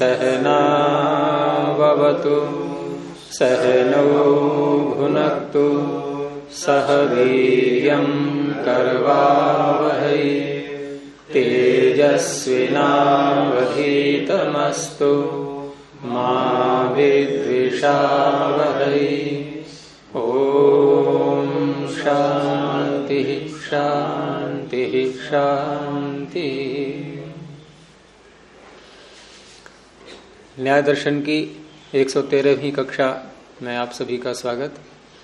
सहनावतु सहनौ भुनक्तु सह वीर्यं करवावहै तेजस्विनावधीतमस्तु मा विद्विषावहै। ओम शांति शांति शांति। न्याय दर्शन की 113वीं कक्षा में आप सभी का स्वागत।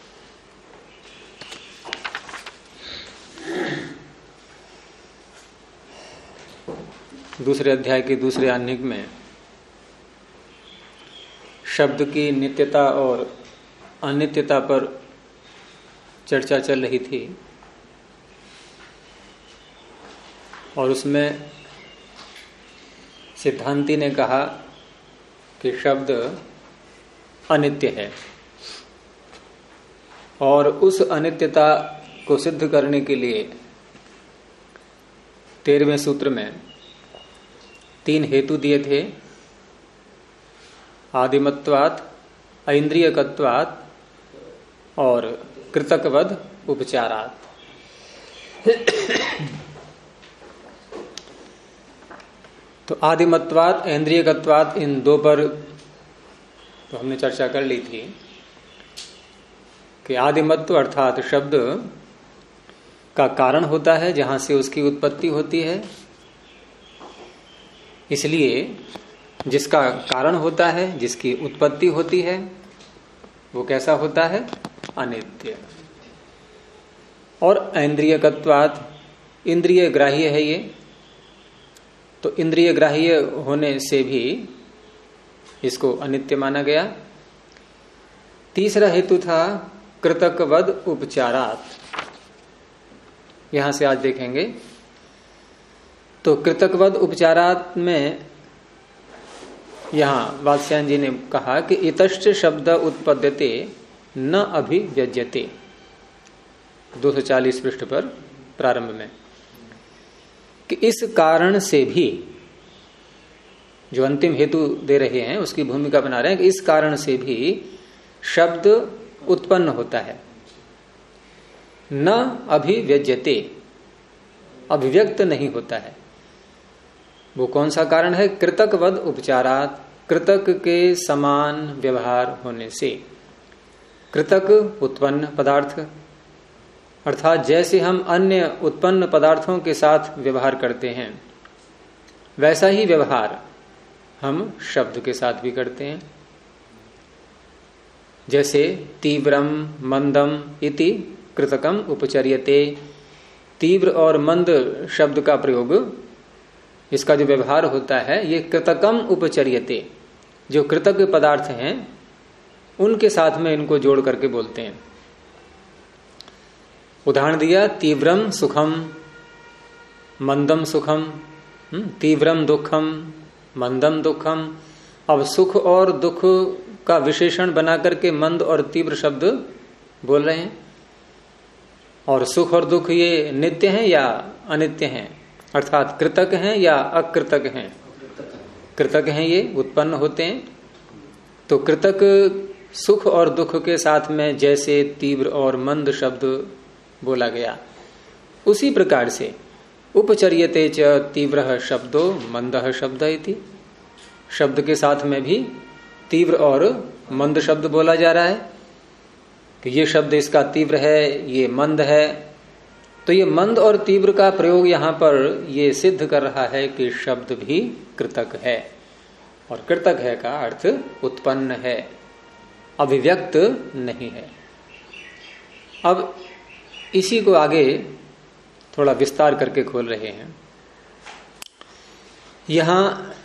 दूसरे अध्याय के दूसरे आह्निक में शब्द की नित्यता और अनित्यता पर चर्चा चल रही थी और उसमें सिद्धांती ने कहा कि शब्द अनित्य है और उस अनित्यता को सिद्ध करने के लिए 13वें सूत्र में 3 हेतु दिए थे। आदिमत्वात्, ऐन्द्रियकत्वात् और कृतकवद उपचारात्। तो आदिमत्वात्, ऐन्द्रियकत्वात्, इन दो पर तो हमने चर्चा कर ली थी कि आदिमत्व अर्थात शब्द का कारण होता है जहां से उसकी उत्पत्ति होती है, इसलिए जिसका कारण होता है, जिसकी उत्पत्ति होती है, वो कैसा होता है? अनित्य। और ऐन्द्रियकत्वात्, इंद्रिय ग्राह्य है ये, तो इंद्रिय ग्राह्य होने से भी इसको अनित्य माना गया। तीसरा हेतु था कृतकवद उपचारात्। यहां से आज देखेंगे। तो कृतकवद उपचारात् में यहां वात्स्यायन जी ने कहा कि इतश्च शब्द उत्पद्यते न अभिव्यज्यते, 240 पृष्ठ पर प्रारंभ में, कि इस कारण से भी, जो अंतिम हेतु दे रहे हैं उसकी भूमिका बना रहे हैं, कि इस कारण से भी शब्द उत्पन्न होता है। न अभिव्यज्यते, अभिव्यक्त नहीं होता है। वो कौन सा कारण है? कृतकवद उपचारात्, कृतक के समान व्यवहार होने से। कृतक उत्पन्न पदार्थ, अर्थात जैसे हम अन्य उत्पन्न पदार्थों के साथ व्यवहार करते हैं वैसा ही व्यवहार हम शब्द के साथ भी करते हैं। जैसे तीव्रम मंदम इति कृतकम उपचर्यते, तीव्र और मंद शब्द का प्रयोग, इसका जो व्यवहार होता है ये कृतकम उपचर्यते, जो कृतक पदार्थ हैं उनके साथ में इनको जोड़ करके बोलते हैं। उदाहरण दिया, तीव्रम सुखम मंदम सुखम, तीव्रम दुखम मंदम दुखम। अब सुख और दुख का विशेषण बना करके मंद और तीव्र शब्द बोल रहे हैं। और सुख और दुख ये नित्य हैं या अनित्य हैं, अर्थात कृतक हैं या अकृतक हैं? कृतक हैं, ये उत्पन्न होते हैं। तो कृतक सुख और दुख के साथ में जैसे तीव्र और मंद शब्द बोला गया, उसी प्रकार से उपचर्यते च तीव्र शब्दो मंदः शब्द इति, शब्द के साथ में भी तीव्र और मंद शब्द बोला जा रहा है कि ये शब्द इसका तीव्र है, ये मंद है। तो ये मंद और तीव्र का प्रयोग यहां पर ये सिद्ध कर रहा है कि शब्द भी कृतक है, और कृतक है का अर्थ उत्पन्न है, अभिव्यक्त नहीं है। अब इसी को आगे थोड़ा विस्तार करके खोल रहे हैं। यहां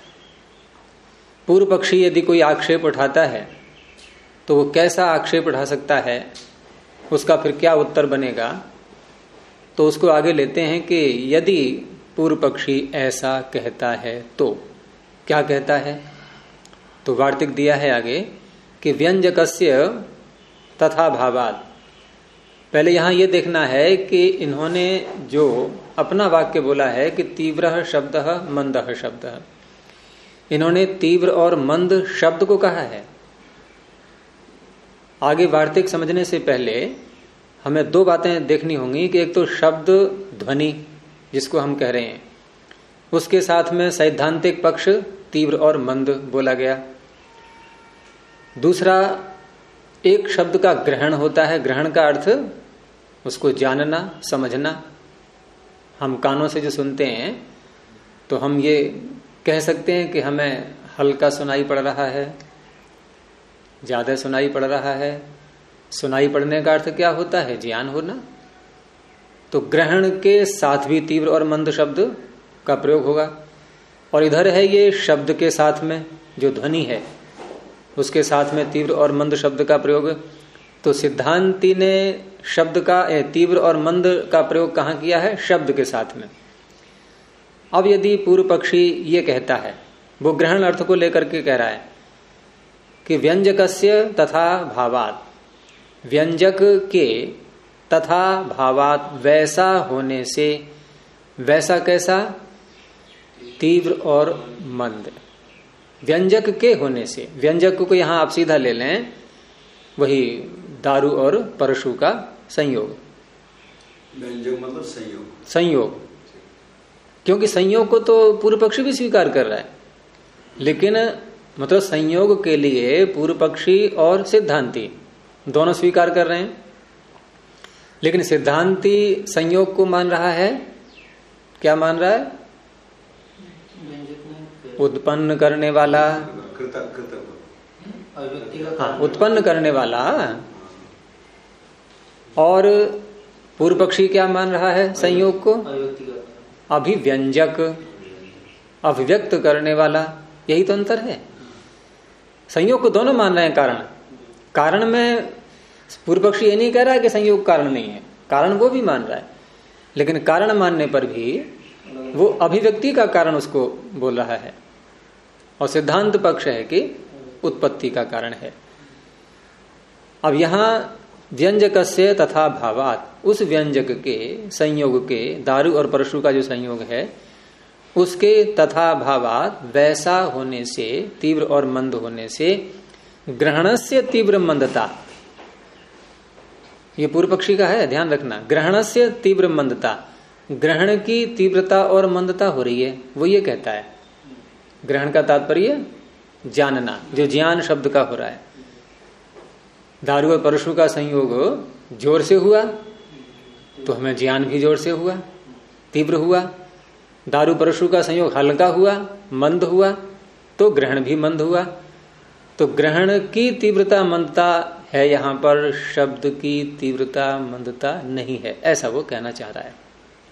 पूर्व पक्षी यदि कोई आक्षेप उठाता है तो वो कैसा आक्षेप उठा सकता है, उसका फिर क्या उत्तर बनेगा, तो उसको आगे लेते हैं कि यदि पूर्व पक्षी ऐसा कहता है तो क्या कहता है। तो वार्तिक दिया है आगे कि व्यंजकस्य तथा भावात्। पहले यहां यह देखना है कि इन्होंने जो अपना वाक्य बोला है कि तीव्र शब्द मंदः शब्द, इन्होंने तीव्र और मंद शब्द को कहा है। आगे वार्तिक समझने से पहले हमें दो बातें देखनी होंगी कि एक तो शब्द ध्वनि जिसको हम कह रहे हैं, उसके साथ में सैद्धांतिक पक्ष तीव्र और मंद बोला गया। दूसरा, एक शब्द का ग्रहण होता है, ग्रहण का अर्थ उसको जानना समझना। हम कानों से जो सुनते हैं तो हम ये कह सकते हैं कि हमें हल्का सुनाई पड़ रहा है, ज्यादा सुनाई पड़ रहा है। सुनाई पड़ने का अर्थ क्या होता है? ज्ञान होना। तो ग्रहण के साथ भी तीव्र और मंद शब्द का प्रयोग होगा। और इधर है ये शब्द के साथ में जो ध्वनि है उसके साथ में तीव्र और मंद शब्द का प्रयोग। तो सिद्धांती ने शब्द का तीव्र और मंद का प्रयोग कहाँ किया है? शब्द के साथ में। अब यदि पूर्व पक्षी ये कहता है, वो ग्रहण अर्थ को लेकर के कह रहा है कि व्यंजकस्य तथा भावात, व्यंजक के तथा भावात वैसा होने से, वैसा कैसा? तीव्र और मंद। व्यंजक के होने से, व्यंजक को यहां आप सीधा ले लें, वही दारू और परशु का संयोग। व्यंजक मतलब संयोग, संयोग। क्योंकि संयोग को तो पूर्व पक्षी भी स्वीकार कर रहा है, लेकिन मतलब संयोग के लिए पूर्व पक्षी और सिद्धांती दोनों स्वीकार कर रहे हैं। लेकिन सिद्धांती संयोग को मान रहा है, क्या मान रहा है? उत्पन्न करने वाला, हाँ, उत्पन्न करने वाला। और पूर्व पक्षी क्या मान रहा है संयोग को? अभिव्यंजक, अभिव्यक्त करने वाला। यही तो अंतर है। संयोग को दोनों मान रहे हैं। कारण में पूर्व पक्षी ये नहीं कह रहा है कि संयोग कारण नहीं है, कारण वो भी मान रहा है, लेकिन कारण मानने पर भी वो अभिव्यक्ति का कारण उसको बोल रहा है। और सिद्धांत पक्ष है कि उत्पत्ति का कारण है। अब यहां व्यंजकस्य तथा भावात, उस व्यंजक के संयोग के, दारू और परशु का जो संयोग है उसके तथा भावात वैसा होने से, तीव्र और मंद होने से, ग्रहणस्य तीव्र मंदता, ये पूर्व पक्षी का है, ध्यान रखना। ग्रहणस्य तीव्र मंदता, ग्रहण की तीव्रता और मंदता हो रही है, वो ये कहता है। ग्रहण का तात्पर्य जानना, जो ज्ञान शब्द का हो रहा है। दारू और परशु का संयोग जोर से हुआ तो हमें ज्ञान भी जोर से हुआ, तीव्र हुआ। दारू परशु का संयोग हल्का हुआ, मंद हुआ, तो ग्रहण भी मंद हुआ। तो ग्रहण की तीव्रता मंदता है, यहां पर शब्द की तीव्रता मंदता नहीं है, ऐसा वो कहना चाह रहा है।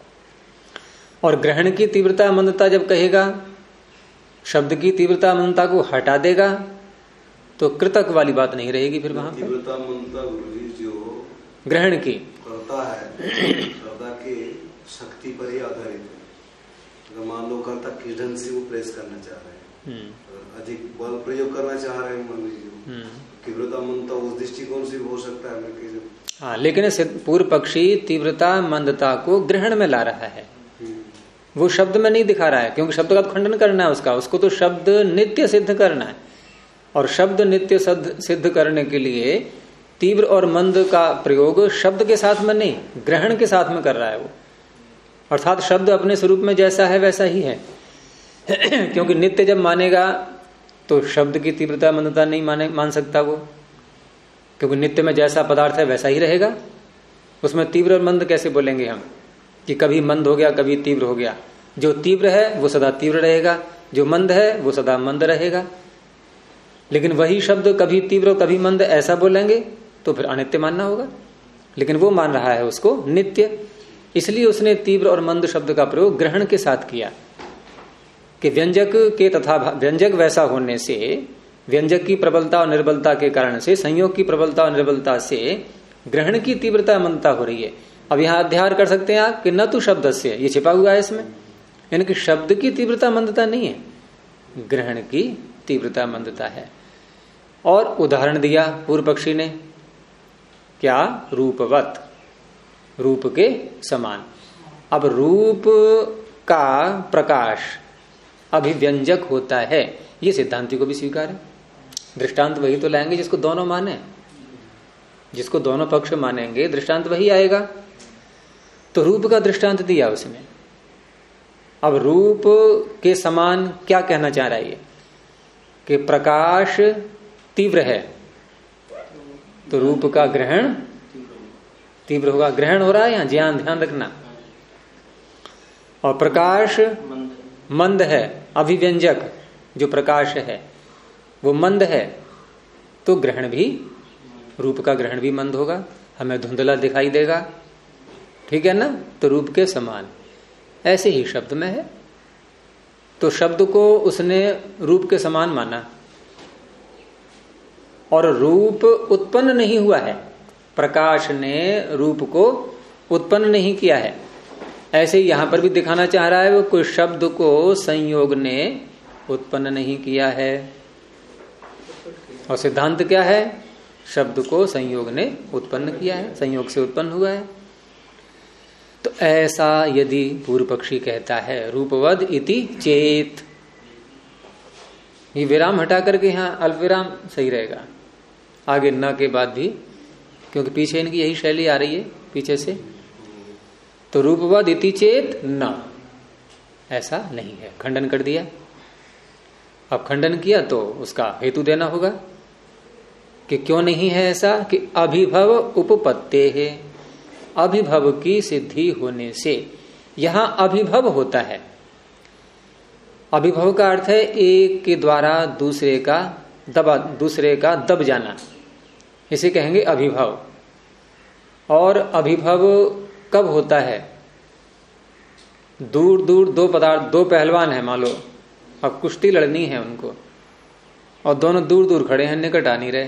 और ग्रहण की तीव्रता मंदता जब कहेगा, शब्द की तीव्रता मंदता को हटा देगा, तो कृतक वाली बात नहीं रहेगी फिर वहां पर। तीव्रता मंदता गुरुजी जो ग्रहण की करता है, करता के शक्ति पर ही आधारित है। अगर मान लो करता किस ढंग से वो प्रेस करना चाह रहे हैं, अधिक बल प्रयोग करना चाह रहे हैं, मान लीजिए तीव्रता मंदता उस दृष्टिकोण से भी हो सकता है। हाँ, लेकिन पूर्व पक्षी तीव्रता मंदता को ग्रहण में ला रहा है, वो शब्द में नहीं दिखा रहा है, क्योंकि शब्द का खंडन करना है उसको तो शब्द नित्य सिद्ध करना है। और शब्द नित्य सिद्ध करने के लिए तीव्र और मंद का प्रयोग शब्द के साथ में नहीं, ग्रहण के साथ में कर रहा है वो। अर्थात शब्द अपने स्वरूप में जैसा है वैसा ही है। क्योंकि नित्य जब मानेगा तो शब्द की तीव्रता मंदता नहीं मान सकता वो, क्योंकि नित्य में जैसा पदार्थ है वैसा ही रहेगा। उसमें तीव्र और मंद कैसे बोलेंगे हम कि कभी मंद हो गया कभी तीव्र हो गया? जो तीव्र है वो सदा तीव्र रहेगा, जो मंद है वो सदा मंद रहेगा। लेकिन वही शब्द कभी तीव्र कभी मंद ऐसा बोलेंगे तो फिर अनित्य मानना होगा। लेकिन वो मान रहा है उसको नित्य, इसलिए उसने तीव्र और मंद शब्द का प्रयोग ग्रहण के साथ किया कि व्यंजक के तथा व्यंजक वैसा होने से, व्यंजक की प्रबलता और निर्बलता के कारण से, संयोग की प्रबलता और निर्बलता से ग्रहण की तीव्रता मंदता हो रही है। अब यहां अध्याय कर सकते हैं आप कि न तो शब्द से, ये छिपा हुआ है इसमें, यानी कि शब्द की तीव्रता मंदता नहीं है, ग्रहण की तीव्रता मंदता है। और उदाहरण दिया पूर्व पक्षी ने, क्या? रूपवत, रूप के समान। अब रूप का प्रकाश अभिव्यंजक होता है, ये सिद्धांति को भी स्वीकार है। दृष्टांत वही तो लाएंगे जिसको दोनों माने, जिसको दोनों पक्ष मानेंगे दृष्टांत वही आएगा। तो रूप का दृष्टांत दिया उसने। अब रूप के समान क्या कहना चाह रहा है कि प्रकाश तीव्र है तो रूप का ग्रहण तीव्र होगा। ग्रहण हो रहा है यहां, ध्यान रखना। और प्रकाश मंद है, अभिव्यंजक जो प्रकाश है वो मंद है, तो ग्रहण भी, रूप का ग्रहण भी मंद होगा, हमें धुंधला दिखाई देगा। ठीक है ना? तो रूप के समान ऐसे ही शब्द में है। तो शब्द को उसने रूप के समान माना, और रूप उत्पन्न नहीं हुआ है, प्रकाश ने रूप को उत्पन्न नहीं किया है। ऐसे ही यहां पर भी दिखाना चाह रहा है वो कोई शब्द को संयोग ने उत्पन्न नहीं किया है। और सिद्धांत क्या है? शब्द को संयोग ने उत्पन्न किया है, संयोग से उत्पन्न हुआ है। तो ऐसा यदि पूर्व पक्षी कहता है रूपवद इति चेत, ये विराम हटा करके यहां अल्प विराम सही रहेगा, आगे न के बाद भी, क्योंकि पीछे इनकी यही शैली आ रही है पीछे से। तो रूपवद इति चेत न, ऐसा नहीं है, खंडन कर दिया। अब खंडन किया तो उसका हेतु देना होगा कि क्यों नहीं है ऐसा, कि अभिभव उपपत्ते है, अभिभव की सिद्धि होने से। यहां अभिभव होता है, अभिभव का अर्थ है एक के द्वारा दूसरे का दब जाना, इसे कहेंगे अभिभव। और अभिभव कब होता है? दूर दूर दो पहलवान है, मान लो अब कुश्ती लड़नी है उनको, और दोनों दूर दूर खड़े हैं, निकट आ नहीं रहे।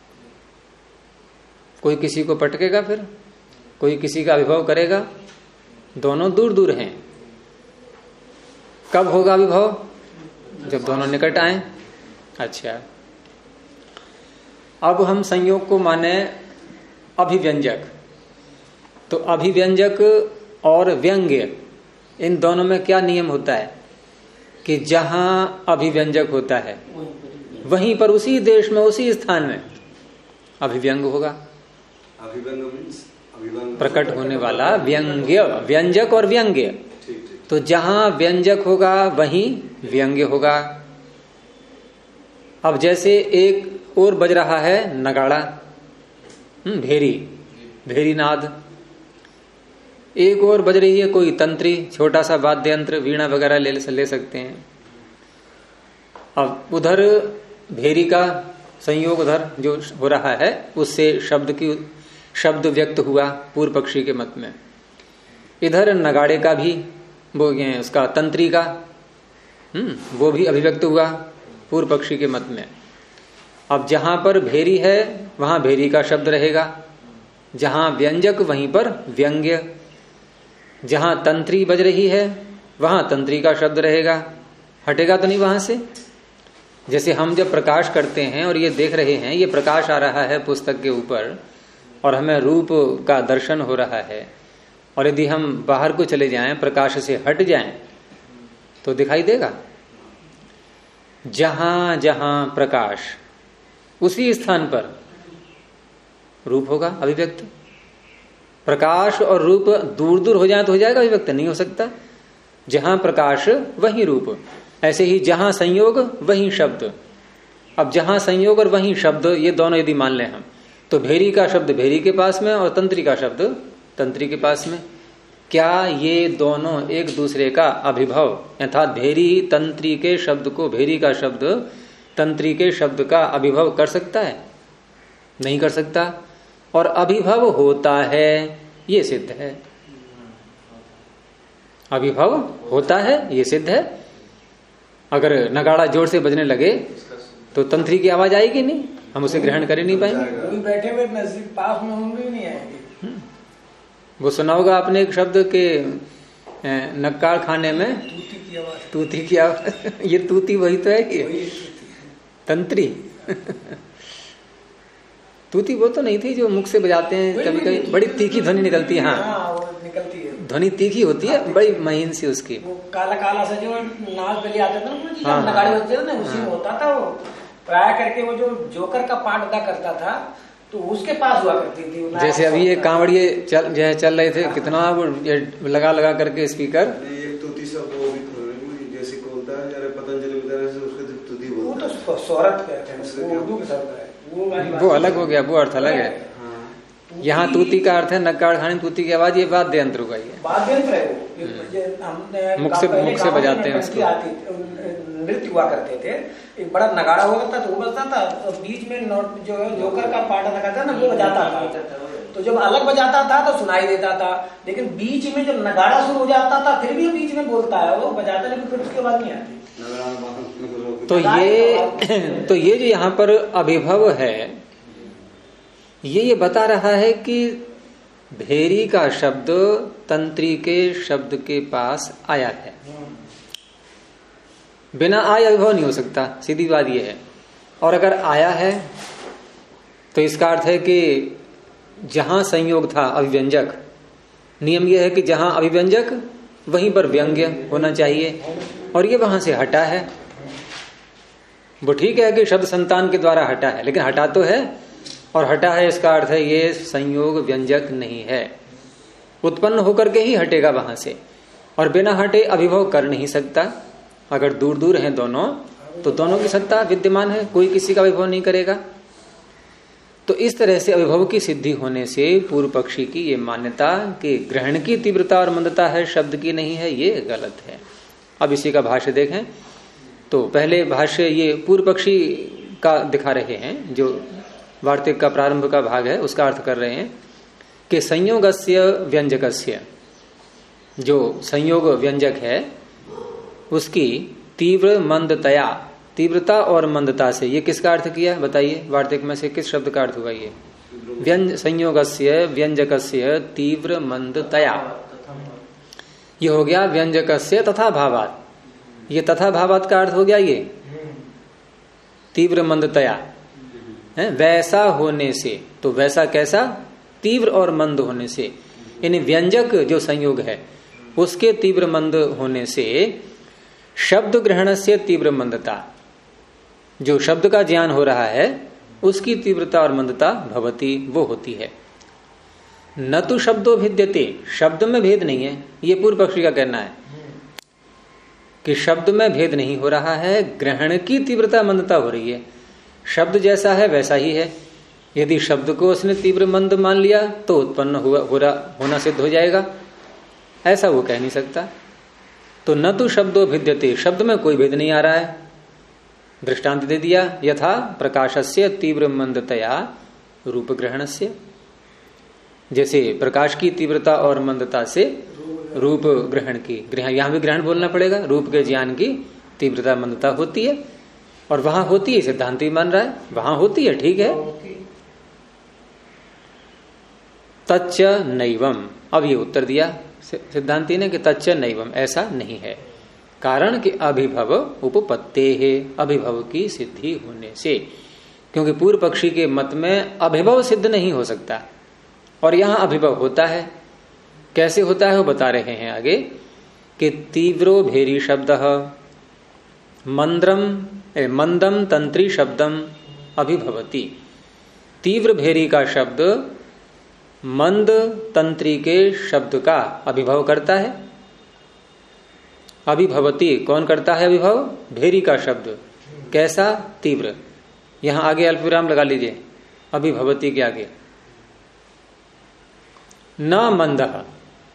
कोई किसी को पटकेगा, फिर कोई किसी का अभिभव करेगा, दोनों दूर दूर हैं। कब होगा अभिभव? जब दोनों निकट आए। अच्छा, अब हम संयोग को माने अभिव्यंजक। तो अभिव्यंजक और व्यंग्य, इन दोनों में क्या नियम होता है कि जहां अभिव्यंजक होता है वहीं पर, उसी देश में, उसी स्थान में अभिव्यंग होगा। प्रकट होने वाला व्यंग्य, व्यंजक और व्यंग्य। तो जहां व्यंजक होगा वहीं व्यंग्य होगा। अब जैसे एक और बज रहा है नगाड़ा, भेरी नाद, एक और बज रही है कोई तंत्री, छोटा सा वाद्य यंत्र, वीणा वगैरह ले सकते हैं। अब उधर भेरी का संयोग उधर जो हो रहा है उससे शब्द व्यक्त हुआ पूर्व पक्षी के मत में। इधर नगाड़े का भी वो उसका तंत्री का वो भी अभिव्यक्त हुआ पूर्व पक्षी के मत में। अब जहां पर भेरी है वहां भेरी का शब्द रहेगा, जहां व्यंजक वहीं पर व्यंग्य, जहां तंत्री बज रही है वहां तंत्री का शब्द रहेगा। हटेगा तो नहीं वहां से। जैसे हम जब प्रकाश करते हैं और ये देख रहे हैं, ये प्रकाश आ रहा है पुस्तक के ऊपर और हमें रूप का दर्शन हो रहा है, और यदि हम बाहर को चले जाएं, प्रकाश से हट जाएं, तो दिखाई देगा। जहां जहां प्रकाश, उसी स्थान पर रूप होगा अभिव्यक्त। प्रकाश और रूप दूर दूर हो जाए तो हो जाएगा अभिव्यक्त? नहीं हो सकता। जहां प्रकाश वहीं रूप। ऐसे ही जहां संयोग वहीं शब्द। अब जहां संयोग और वहीं शब्द, ये दोनों यदि मान लें हम, तो भेरी का शब्द भेरी के पास में और तंत्री का शब्द तंत्री के पास में। क्या ये दोनों एक दूसरे का अभिभव, अर्थात भेरी तंत्री के शब्द को, भेरी का शब्द तंत्री के शब्द का अभिभव कर सकता है? नहीं कर सकता। और अभिभव होता है, ये सिद्ध है। अभिभव होता है, ये सिद्ध है। अगर नगाड़ा जोर से बजने लगे तो तंत्री की आवाज आएगी नहीं, हम उसे ग्रहण कर ही नहीं पाएंगे। बैठे हुए नजदीक पास में होंगे नहीं आएंगे। वो सुना होगा आपने एक शब्द के नक्काड़ खाने में तूती की आवाज। ये तूती वही तो है कि तंत्री। तूती वो तो नहीं थी जो मुख से बजाते हैं, कभी कभी बड़ी तीखी ध्वनि निकलती है। हाँ, ध्वनि तीखी होती है, बड़ी महीन सी उसकी। वो काला काला सा जो नाच बलि आता था ना, हाँ, नगाड़े बजते थे ना, उसी में होता था वो। प्राय करके वो जो जोकर का पाठ अदा करता था तो उसके पास हुआ करती थी। जैसे अभी ये कांवड़िए चल रहे थे, कितना वो लगा लगा करके स्पीकर। जैसे को होता है यार पतंजलि वो तो स्वरत कहते हैं, उर्दू के शब्द है वो अलग हो गया, वो अर्थ अलग है। यहाँ तूती का अर्थ है नक्काड़ खानी, तूती की आवाज, ये वाद्य यंत्र का ही है, वाद्य यंत्र है वो। हमने मुख से बजाते हैं उसको। नृत्य हुआ करते थे, एक बड़ा नगाड़ा हुआ करता तो वो बजता था, और बीच में नोट जो है जोकर का पार्ट अदा करता ना, वो बजाता था। तो जब अलग बजाता था तो सुनाई देता था, लेकिन बीच में जब नगाड़ा शुरू हो जाता था फिर भी बीच में बोलता है वो बजाता, लेकिन फिर उसकी आवाज नहीं आती। तो ये जो यहाँ पर अभिभव है, ये बता रहा है कि भेरी का शब्द तंत्री के शब्द के पास आया है, बिना आय अभिभव नहीं हो सकता, सीधी बात ये है। और अगर आया है तो इसका अर्थ है कि जहां संयोग था अभिव्यंजक, नियम यह है कि जहां अभिव्यंजक वहीं पर व्यंग्य होना चाहिए, और ये वहां से हटा है। वो ठीक है कि शब्द संतान के द्वारा हटा है, लेकिन हटा तो है, और हटा है इसका अर्थ है ये संयोग व्यंजक नहीं है, उत्पन्न होकर के ही हटेगा वहां से, और बिना हटे अभिभव कर नहीं सकता। अगर दूर दूर हैं दोनों तो दोनों की सत्ता विद्यमान है, कोई किसी का अभिभव नहीं करेगा। तो इस तरह से अभिभव की सिद्धि होने से पूर्व पक्षी की ये मान्यता कि ग्रहण की तीव्रता और मंदता है, शब्द की नहीं है, ये गलत है। अब इसी का भाष्य देखें तो पहले भाष्य ये पूर्व पक्षी का दिखा रहे हैं, जो वार्तिक का प्रारंभ का भाग है उसका अर्थ कर रहे हैं कि संयोगस्य व्यंजकस्य, जो संयोग व्यंजक है उसकी तीव्र मंदतया, तीव्रता और मंदता से, ये किसका अर्थ किया बताइए, वार्तिक में से किस शब्द का अर्थ हुआ ये? संयोगस्य व्यंजकस्य तीव्र मंदतया, ये हो गया व्यंजकस्य तथा भावात, ये तथा भावात का अर्थ हो गया ये तीव्र मंदतया है, वैसा होने से। तो वैसा कैसा? तीव्र और मंद होने से, यानी व्यंजक जो संयोग है उसके तीव्र मंद होने से शब्द ग्रहण से तीव्र मंदता, जो शब्द का ज्ञान हो रहा है उसकी तीव्रता और मंदता भवती, वो होती है। न तो शब्दों भिद्यते, शब्द में भेद नहीं है, ये पूर्व पक्षी का कहना है कि शब्द में भेद नहीं हो रहा है, ग्रहण की तीव्रता मंदता हो रही है। शब्द जैसा है वैसा ही है, यदि शब्द को उसने तीव्र मंद मान लिया तो उत्पन्न होना सिद्ध हो जाएगा, ऐसा वो कह नहीं सकता। तो न तो शब्दों भिद्यते, शब्द में कोई भेद नहीं आ रहा है। दृष्टांत दे दिया, यथा प्रकाशस्य तीव्र मंदतया रूप ग्रहणस्य, जैसे प्रकाश की तीव्रता और मंदता से रूप ग्रहण की, यहां भी ग्रहण बोलना पड़ेगा, रूप के ज्ञान की तीव्रता मंदता होती है, और वहां होती है, सिद्धांति मान रहा है वहां होती है, ठीक है। तच्च नैवम, अब ये उत्तर दिया सिद्धांति ने कि तच्च नैवम, ऐसा नहीं है। कारण कि अभिभव उपपत्ते है, अभिभव की सिद्धि होने से, क्योंकि पूर्व पक्षी के मत में अभिभव सिद्ध नहीं हो सकता, और यहां अभिभव होता है। कैसे होता है वो बता रहे हैं आगे कि तीव्रो भेरी शब्द मंदम तंत्री शब्दम अभिभवती, तीव्र भेरी का शब्द मंद तंत्री के शब्द का अभिभव करता है। अभिभवती कौन करता है अभिभव? भेरी का शब्द। कैसा? तीव्र। यहां आगे अल्पविराम लगा लीजिए, अभिभवती के आगे न मंदः,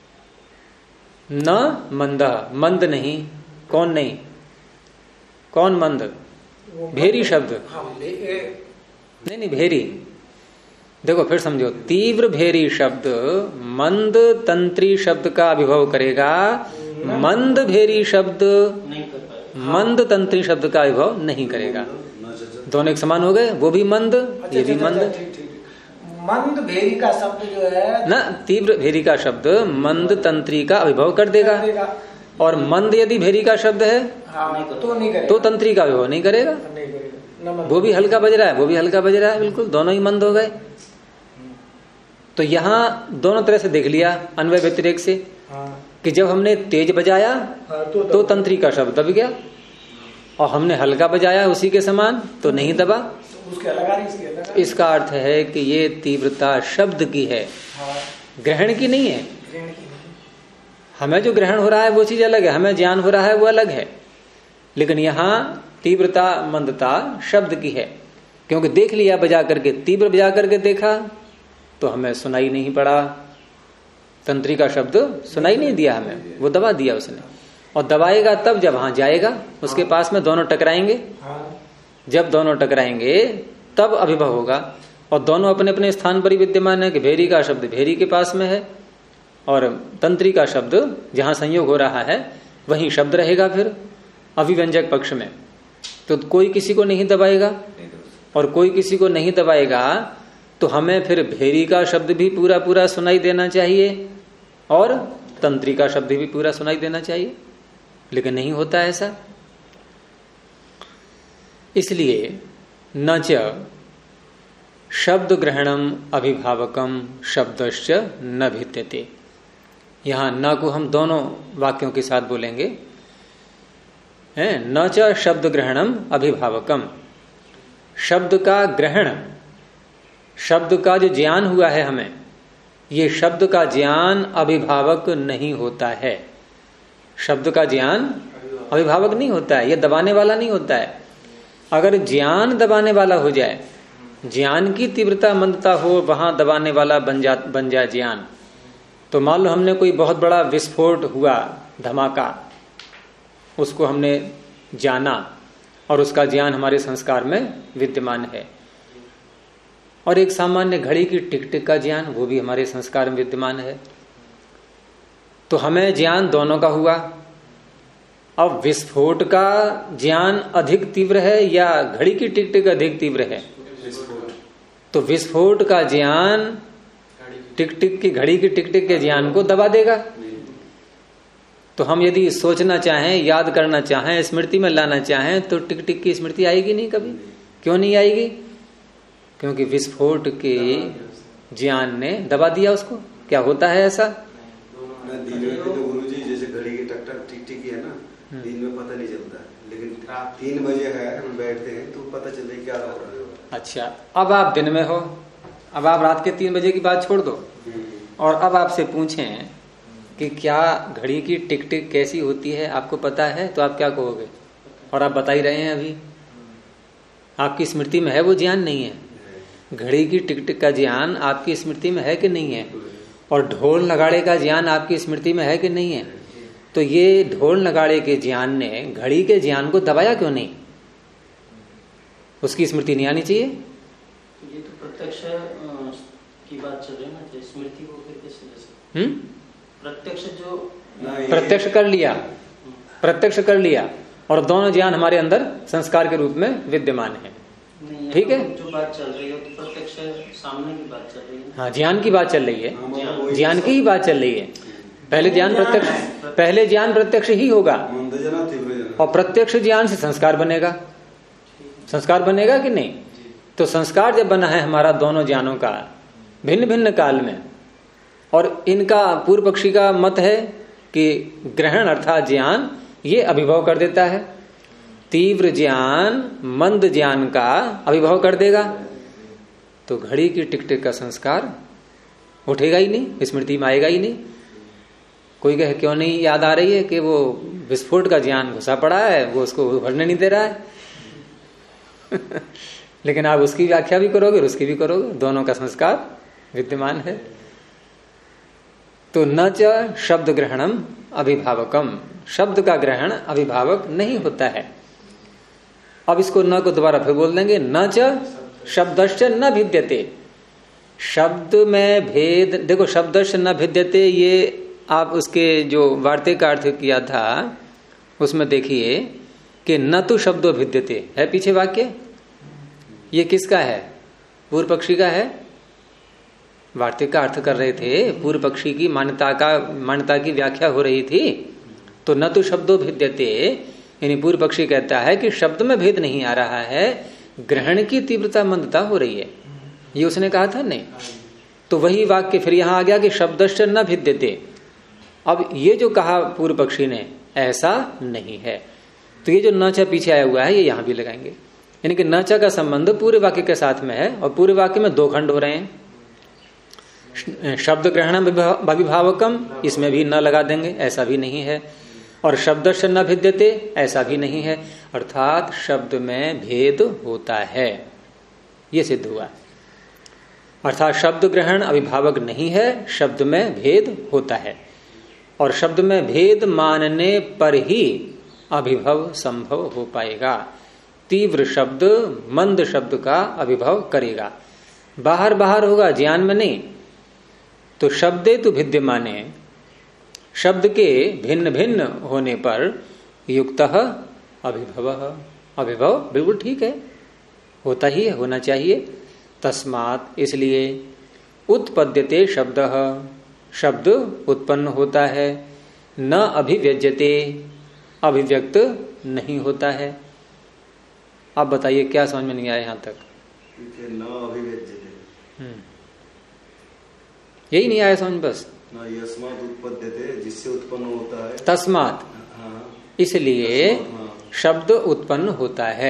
न मंदः, मंद नहीं, कौन नहीं, कौन मंद? भेरी शब्द, नहीं भेरी, देखो फिर समझो, तीव्र भेरी शब्द मंद तंत्री शब्द का अभिभव करेगा, मंद भेरी शब्द मंद तंत्री शब्द का अभिभव नहीं करेगा। दोनों एक समान हो गए, वो भी मंद, ये भी मंद। मंद भेरी का शब्द जो है ना, तीव्र भेरी का शब्द मंद तंत्री का अभिभव कर देगा, और मंद यदि भेरी का शब्द है तो नहीं करेगा, तो तंत्री का अभिभव नहीं करेगा। वो भी हल्का बज रहा है, वो भी हल्का बज रहा है, बिल्कुल दोनों ही मंद हो गए। तो यहां दोनों तरह से देख लिया, अन्वय व्यतिरेक से, कि जब हमने तेज बजाया तो तंत्री का शब्द दब गया, और हमने हल्का बजाया उसी के समान तो नहीं दबा। उसके अलग आ रही, इसके अलग आ रही। इसका अर्थ है कि ये तीव्रता शब्द की है, ग्रहण की नहीं है। हमें जो ग्रहण हो रहा है वो चीज अलग है, हमें ज्ञान हो रहा है वो अलग है, लेकिन यहां तीव्रता मंदता शब्द की है, क्योंकि देख लिया बजा करके, तीव्र बजा करके देखा तो हमें सुनाई नहीं पड़ा, तंत्री का शब्द सुनाई नहीं दिया हमें, वो दबा दिया उसने। और दबाएगा तब जब वहां जाएगा, उसके पास में दोनों टकराएंगे, जब दोनों टकराएंगे तब अभिभव होगा, और दोनों अपने अपने स्थान पर ही विद्यमान है कि भेरी का शब्द भेरी के पास में है और तंत्री का शब्द जहां संयोग हो रहा है वहीं शब्द रहेगा फिर अभिव्यंजक पक्ष में। तो कोई किसी को नहीं दबाएगा और कोई किसी को नहीं दबाएगा, तो हमें फिर भेरी का शब्द भी पूरा पूरा सुनाई देना चाहिए और तंत्री का शब्द भी पूरा सुनाई देना चाहिए, लेकिन नहीं होता ऐसा। इसलिए न च शब्द ग्रहणम अभिभावकम शब्दश्च न भिद्यते। यहां न को हम दोनों वाक्यों के साथ बोलेंगे, है न च शब्द ग्रहणम अभिभावकम, शब्द का ग्रहण, शब्द का जो ज्ञान हुआ है हमें, ये शब्द का ज्ञान अभिभावक नहीं होता है। शब्द का ज्ञान अभिभावक नहीं होता है, ये दबाने वाला नहीं होता है। अगर ज्ञान दबाने वाला हो जाए, ज्ञान की तीव्रता मंदता हो, वहां दबाने वाला बन जाए ज्ञान, तो मान लो हमने कोई बहुत बड़ा विस्फोट हुआ, धमाका, उसको हमने जाना और उसका ज्ञान हमारे संस्कार में विद्यमान है, और एक सामान्य घड़ी की टिक टिक का ज्ञान वो भी हमारे संस्कार में विद्यमान है, तो हमें ज्ञान दोनों का हुआ। अब विस्फोट का ज्ञान अधिक तीव्र है या घड़ी की टिक टिक अधिक तीव्र है? तो विस्फोट का ज्ञान टिक टिक की, घड़ी की टिक टिक के ज्ञान को दबा देगा। तो हम यदि सोचना चाहें, याद करना चाहें, स्मृति में लाना चाहें, तो टिक टिक की स्मृति आएगी नहीं कभी। क्यों नहीं आएगी? क्योंकि विस्फोट के ज्ञान ने दबा दिया उसको। क्या होता है ऐसा? दिन में तो गुरुजी जैसे घड़ी की टक टक टिक टिक है ना, दिन में पता नहीं चलता, लेकिन 3 बजे है हम बैठते हैं तो पता चलता है क्या हो रहा है। अच्छा, अब आप दिन में हो, अब आप रात के 3 बजे की बात छोड़ दो, और अब आपसे पूछें कि क्या घड़ी की टिक टिक कैसी होती है आपको पता है, तो आप क्या कहोगे? और आप बता ही रहे हैं अभी, आपकी स्मृति में है वो ज्ञान नहीं है। घड़ी की टिक टिक का ज्ञान आपकी स्मृति में है कि नहीं है? और ढोल नगाड़े का ज्ञान आपकी स्मृति में है कि नहीं है? तो ये ढोल नगाड़े के ज्ञान ने घड़ी के ज्ञान को दबाया क्यों नहीं? उसकी स्मृति नहीं आनी चाहिए? ये तो प्रत्यक्ष की बात चल रही है ना, स्मृति को फिर कैसे? प्रत्यक्ष जो प्रत्यक्ष कर लिया, प्रत्यक्ष कर लिया, और दोनों ज्ञान हमारे अंदर संस्कार के रूप में विद्यमान है। ठीक है, जो बात चल रही है तो प्रत्यक्ष सामने की बात चल रही है। हाँ, ज्ञान की बात चल रही है, ज्ञान की ही बात चल रही है। पहले ज्ञान प्रत्यक्ष, पहले ज्ञान प्रत्यक्ष ही होगा, और प्रत्यक्ष ज्ञान से संस्कार बनेगा। संस्कार बनेगा कि नहीं? तो संस्कार जब बना है हमारा दोनों ज्ञानों का भिन्न भिन्न काल में, और इनका पूर्व पक्षी का मत है कि ग्रहण अर्थात ज्ञान ये अभिभव कर देता है, तीव्र ज्ञान मंद ज्ञान का अभिभव कर देगा, तो घड़ी की टिक टिक का संस्कार उठेगा ही नहीं, स्मृति में आएगा ही नहीं। कोई कहे क्यों नहीं याद आ रही है कि वो विस्फोट का ज्ञान घुसा पड़ा है, वो उसको उभरने नहीं दे रहा है। लेकिन आप उसकी व्याख्या भी करोगे और उसकी भी करोगे, दोनों का संस्कार विद्यमान है। तो न च शब्द ग्रहणम अभिभावकम, शब्द का ग्रहण अभिभावक नहीं होता है। अब इसको न को दोबारा फिर बोल देंगे, न च शब्दश्च न भिद्यते। शब्द में भेद, देखो शब्दश्च न भिद्यते, ये आप उसके जो वार्तिक का अर्थ किया था उसमें देखिए कि न तो शब्दों भिद्यते है पीछे वाक्य, ये किसका है? पूर्व पक्षी का है। वार्तिक का अर्थ कर रहे थे, पूर्व पक्षी की मान्यता की व्याख्या हो रही थी। तो न तो शब्दों भिद्यते, यानी पूर्व पक्षी कहता है कि शब्द में भेद नहीं आ रहा है, ग्रहण की तीव्रता मंदता हो रही है, ये उसने कहा था नहीं। तो वही वाक्य फिर यहां आ गया कि शब्दश्च न भिद्यते। अब ये जो कहा पूर्व पक्षी ने ऐसा नहीं है, तो ये जो नचा पीछे आया हुआ है ये यहां भी लगाएंगे, यानी कि नचा का संबंध पूरे वाक्य के साथ में है और पूरे वाक्य में दो खंड हो रहे हैं। शब्द ग्रहण अभिभावकम, इसमें भी न लगा देंगे, ऐसा भी नहीं है। और शब्द से न भिद्यते, ऐसा भी नहीं है, अर्थात शब्द में भेद होता है, ये सिद्ध हुआ। अर्थात शब्द ग्रहण अभिभावक नहीं है, शब्द में भेद होता है और शब्द में भेद मानने पर ही अभिभव संभव हो पाएगा। तीव्र शब्द मंद शब्द का अभिभव करेगा, बाहर बाहर होगा, ज्ञान में नहीं। तो शब्दे तो भिद्यमाने, शब्द के भिन्न भिन्न होने पर युक्तः अभिभव, अभिभव बिल्कुल ठीक है, होता ही है, होना चाहिए। तस्मात्, इसलिए उत्पद्यते शब्द, शब्द उत्पन्न होता है, न अभिव्यज्यते, अभिव्यक्त नहीं होता है। आप बताइए क्या समझ में नहीं आया यहां तक? न अभिव्यज्यते, यही नहीं आया समझ बस। यस्मात् उत्पद्यते, जिससे उत्पन्न होता है। तस्मात्, इसलिए शब्द उत्पन्न होता है,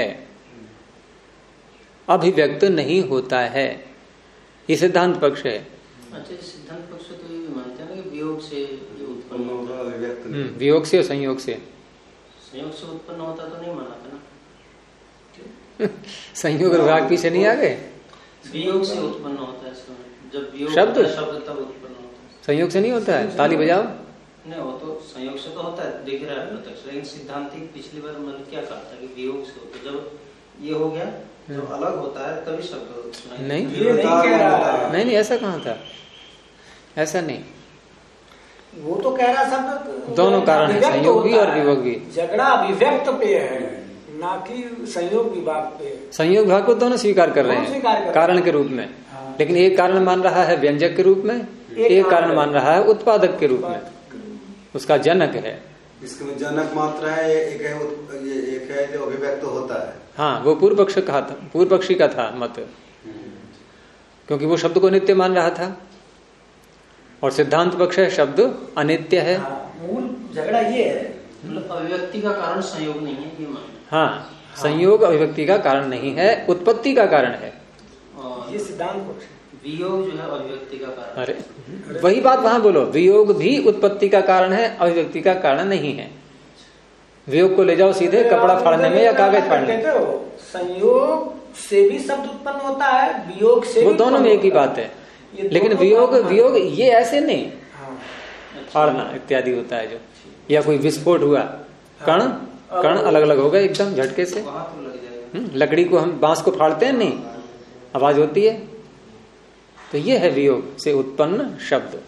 अभिव्यक्त नहीं होता है, ये सिद्धांत पक्ष है। अच्छा, सिद्धांत पक्ष तो ये मानते हैं ना कि वियोग से ये उत्पन्न होगा, अभिव्यक्त नहीं। वियोग से और संयोग से। संयोग से उत्पन्न होता तो नहीं माना था ना। संयोग विभाग पीछे नहीं आ गए। वियोग से उत्पन्न होता है, जब वियोग शब्द तब उत्पन्न होता है, संयोग से नहीं होता है। ताली बजाओ। नहीं, वो तो संयोग से तो होता है, दिख रहा है प्रत्यक्ष। लेकिन सिद्धांतिक पिछली बार मैंने क्या कहा था कि वियोग से होता है, जब ये हो गया जो अलग होता है तभी शब्द नहीं, नहीं ऐसा कहाँ था, ऐसा नहीं। वो तो कह रहा शब्द दोनों कारण है, संयोग भी और वियोग भी। झगड़ा अभिव्यक्त पे है, ना कि संयोग विभाग पे। संयोग विभाग को दोनों स्वीकार कर रहे हैं कारण के रूप में, लेकिन एक कारण मान रहा है व्यंजक के रूप में, एक कारण मान रहा है उत्पादक के रूप में, उसका जनक है। इसमें जनक मात्र है, एक है जो अभिव्यक्त होता है। हाँ, वो पूर्व पक्ष कहा था, पूर्व पक्षी का था मत, क्योंकि वो शब्द को नित्य मान रहा था और सिद्धांत पक्ष है शब्द अनित्य है। मूल झगड़ा ये है, मतलब अभिव्यक्ति का कारण संयोग नहीं है, ये मान। हाँ, संयोग अभिव्यक्ति का कारण नहीं है, उत्पत्ति का कारण है। और ये सिद्धांत पक्ष। वियोग जो है अभिव्यक्ति का कारण। अरे वही बात वहां बोलो, वियोग भी उत्पत्ति का कारण है, अभिव्यक्ति का कारण नहीं है। वियोग को ले जाओ सीधे कपड़ा फाड़ने में या कागज फाड़ने में। संयोग से भी शब्द उत्पन्न होता है, वियोग से वो दोनों में एक ही बात है, लेकिन वियोग ये ऐसे नहीं फाड़ना इत्यादि होता है जो, या कोई विस्फोट हुआ, कण अलग अलग हो गए एकदम झटके से। लकड़ी को हम बांस को फाड़ते हैं, नहीं आवाज होती है, तो ये है वियोग से उत्पन्न शब्द।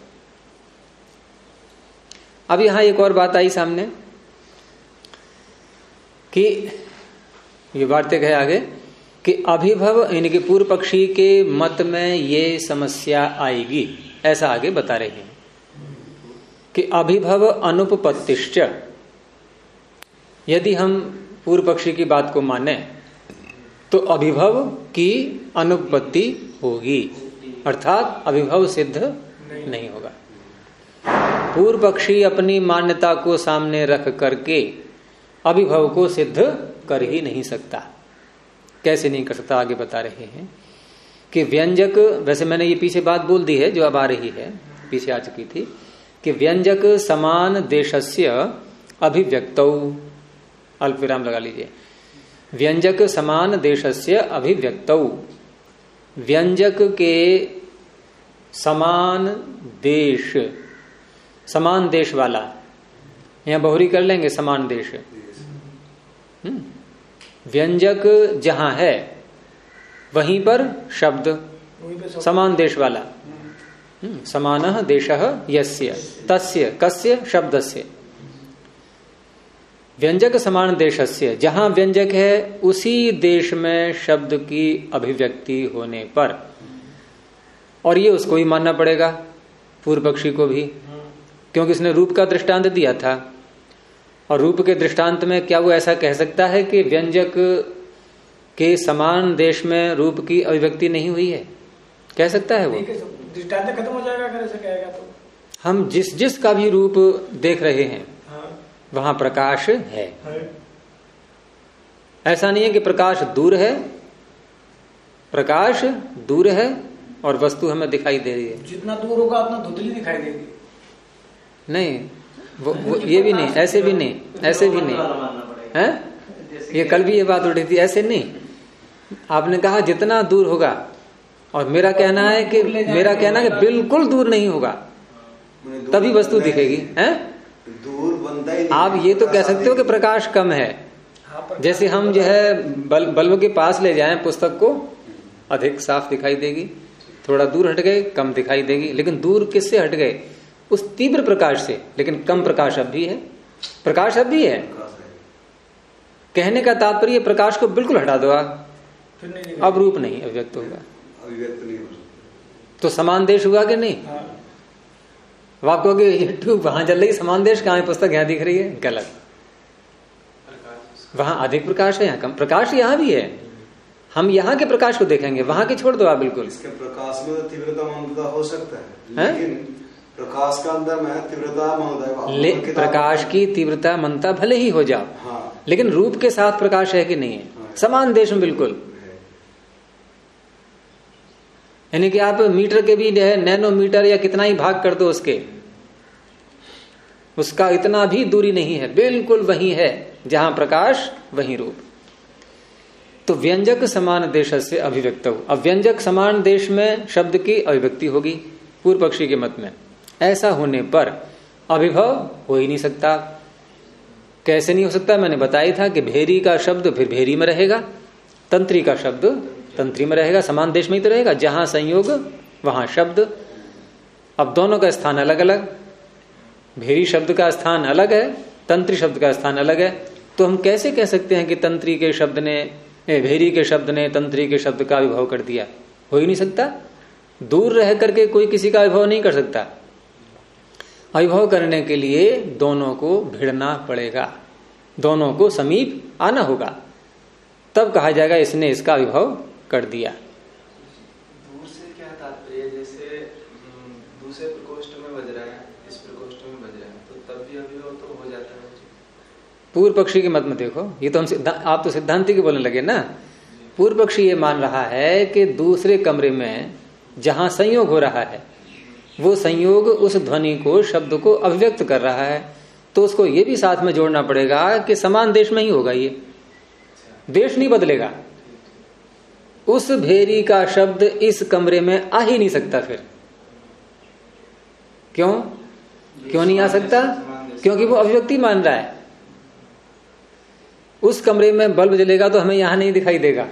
अब यहां एक और बात आई सामने कि ये वार्तिक है आगे कि अभिभव, यानी कि पूर्व पक्षी के मत में ये समस्या आएगी, ऐसा आगे बता रहे हैं कि अभिभव अनुपपत्तिश्च, यदि हम पूर्व पक्षी की बात को माने तो अभिभव की अनुपपत्ति होगी, अर्थात अभिभव सिद्ध नहीं होगा। पूर्व पक्षी अपनी मान्यता को सामने रख करके अभिभव को सिद्ध कर ही नहीं सकता। कैसे नहीं कर सकता, आगे बता रहे हैं कि व्यंजक, वैसे मैंने ये पीछे बात बोल दी है जो अब आ रही है, पीछे आ चुकी थी, कि व्यंजक समान देशस्य अभिव्यक्तौ, अल्प विराम लगा लीजिए, व्यंजक समान देशस्य अभिव्यक्तौ, व्यंजक के समान देश वाला, यहां बहुरी कर लेंगे समान देश, व्यंजक जहां है वहीं पर शब्द समान देश वाला, समानः देशः यस्य तस्य कस्य शब्दस्य, व्यंजक समान देशस्य, जहां व्यंजक है उसी देश में शब्द की अभिव्यक्ति होने पर, और ये उसको ही मानना पड़ेगा पूर्व पक्षी को भी, क्योंकि इसने रूप का दृष्टांत दिया था, और रूप के दृष्टांत में क्या वो ऐसा कह सकता है कि व्यंजक के समान देश में रूप की अभिव्यक्ति नहीं हुई है? कह सकता है वो? दृष्टांत खत्म हो जाएगा अगर ऐसा कहेगा तो। हम जिस जिस का भी रूप देख रहे हैं वहां प्रकाश है। ऐसा नहीं है कि प्रकाश दूर है, प्रकाश दूर है और वस्तु हमें दिखाई दे रही है। जितना दूर होगा उतना धुंधली दिखाई देगी। नहीं, वो ये भी नहीं, ऐसे भी नहीं, ऐसे भी नहीं है। ये कल भी ये बात उठी थी, ऐसे नहीं। आपने कहा जितना दूर होगा, और मेरा कहना है कि बिल्कुल दूर नहीं होगा, तभी वस्तु दिखेगी। हैं? दूर बनता ही नहीं। आप ये तो कह सकते हो कि प्रकाश कम है। जैसे हम जो है बल्ब के पास ले जाएं पुस्तक को, अधिक साफ दिखाई देगी, थोड़ा दूर हट गए कम दिखाई देगी। लेकिन दूर किससे हट गए? उस तीव्र प्रकाश से। लेकिन कम प्रकाश अब भी है, प्रकाश अब भी है। कहने का तात्पर्य प्रकाश को बिल्कुल हटा दो आप, अब रूप नहीं अभिव्यक्त होगा, अभिव्यक्त नहीं हो सकता। तो समान देश हुआ कि नहीं? अब आप कहोगे ये ट्यूब वहां जल रही, समान देश कहां है? पुस्तक यहां दिख रही है, गलत। वहां अधिक प्रकाश है, यहाँ कम प्रकाश, यहाँ भी है। हम यहाँ के प्रकाश को देखेंगे, वहां के छोड़ दो आप बिल्कुल। इसके प्रकाश में तो तीव्रता मंदता हो सकता है, लेकिन प्रकाश का अंदर में तीव्रता मंदता, प्रकाश की तीव्रता मंदता भले ही हो जाओ, हाँ। लेकिन रूप के साथ प्रकाश है कि नहीं है? हाँ। समान देश में बिल्कुल। यानी कि आप मीटर के भी नैनोमीटर या कितना ही भाग कर दो उसका इतना भी दूरी नहीं है, बिल्कुल वही है जहां प्रकाश वही रूप। तो व्यंजक समान देश से अभिव्यक्त हो। अब व्यंजक समान देश में शब्द की अभिव्यक्ति होगी पूर्व पक्षी के मत में। ऐसा होने पर अभिभव हो ही नहीं सकता। कैसे नहीं हो सकता? मैंने बताया था कि भेरी का शब्द फिर भेरी में रहेगा, तंत्री का शब्द तंत्री में रहेगा, समान देश में ही तो रहेगा। जहां संयोग वहां शब्द। अब दोनों का स्थान अलग अलग, भेरी शब्द का स्थान अलग है, तंत्री शब्द का स्थान अलग है। तो हम कैसे कह सकते हैं कि तंत्री के शब्द ने, भेरी के शब्द ने तंत्री के शब्द का अभिभव कर दिया? हो ही नहीं सकता। दूर रह करके कोई किसी का अभिभव नहीं कर सकता। अभिभव करने के लिए दोनों को भिड़ना पड़ेगा, दोनों को समीप आना होगा, तब कहा जाएगा इसने इसका अभिभव कर दिया। दूर से क्या तात्पर्य? जैसे दूसरे प्रकोष्ठ में बज रहा है, इस प्रकोष्ठ में बज रहा है, तो तब भी अभिभव तो हो जाता है। पूर्व पक्षी के मत में देखो, ये तो हम आप तो सिद्धांति के बोलने लगे ना। पूर्व पक्षी ये मान रहा है कि दूसरे कमरे में जहां संयोग हो रहा है, वो संयोग उस ध्वनि को, शब्द को अभिव्यक्त कर रहा है, तो उसको ये भी साथ में जोड़ना पड़ेगा कि समान देश में ही होगा। ये देश नहीं बदलेगा। उस भेरी का शब्द इस कमरे में आ ही नहीं सकता। फिर क्यों नहीं आ सकता? क्योंकि वो अभिव्यक्ति मान रहा है। उस कमरे में बल्ब जलेगा तो हमें यहां नहीं दिखाई देगा।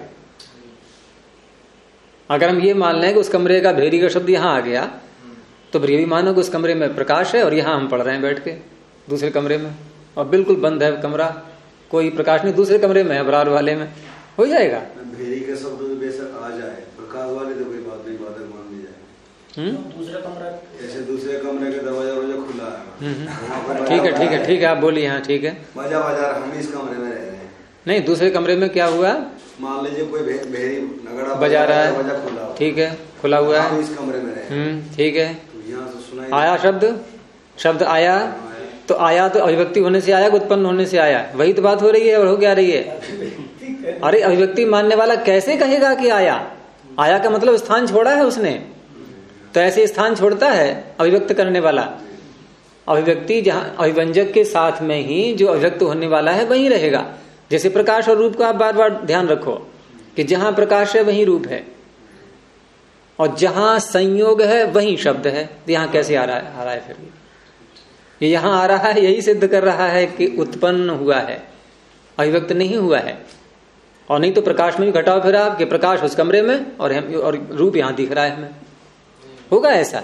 अगर हम ये मान लें कि उस कमरे का भेरी का शब्द यहां आ गया, तो फिर ये भी मानो कि उस कमरे में प्रकाश है और यहां हम पढ़ रहे हैं बैठ के दूसरे कमरे में, और बिल्कुल बंद है कमरा, कोई प्रकाश नहीं, दूसरे कमरे में है, बराबर वाले में। हो जाएगा। भेरी के शब्द तो बेशक आ जाए, प्रकाश वाले तो कोई बात नहीं, बादल मान ली जाए। दूसरे कमरा, जैसे दूसरे कमरे का दरवाजा खुला है, ठीक है आप बोलिए। हाँ ठीक है, बाजा बाजार हम इस कमरे में रह रहे हैं। नहीं, दूसरे कमरे में क्या हुआ? मान लीजिए कोई भेरी नगाड़ा बजा रहा है, दरवाजा खुला, ठीक है, खुला हुआ है, इस कमरे में रहे, ठीक है। तो यहाँ से सुनाई आया शब्द आया, तो आया तो अभिव्यक्ति होने से आया, उत्पन्न होने से आया, वही तो बात हो रही है। और हो क्या रही है? अरे अभिव्यक्ति मानने वाला कैसे कहेगा कि आया? आया का मतलब स्थान छोड़ा है उसने, तो ऐसे स्थान छोड़ता है अभिव्यक्त करने वाला। अभिव्यक्ति जहां अभिव्यंजक के साथ में ही जो अभिव्यक्त होने वाला है वही रहेगा। जैसे प्रकाश और रूप को आप बार बार ध्यान रखो कि जहां प्रकाश है वहीं रूप है, और जहां संयोग है वहीं शब्द है। यहां कैसे आ रहा है? फिर ये यहां आ रहा है, यही सिद्ध कर रहा है कि उत्पन्न हुआ है, अभिव्यक्त नहीं हुआ है। और नहीं तो प्रकाश में भी घटाओ फिर आप कि प्रकाश उस कमरे में और रूप यहां दिख रहा है हमें, होगा ऐसा?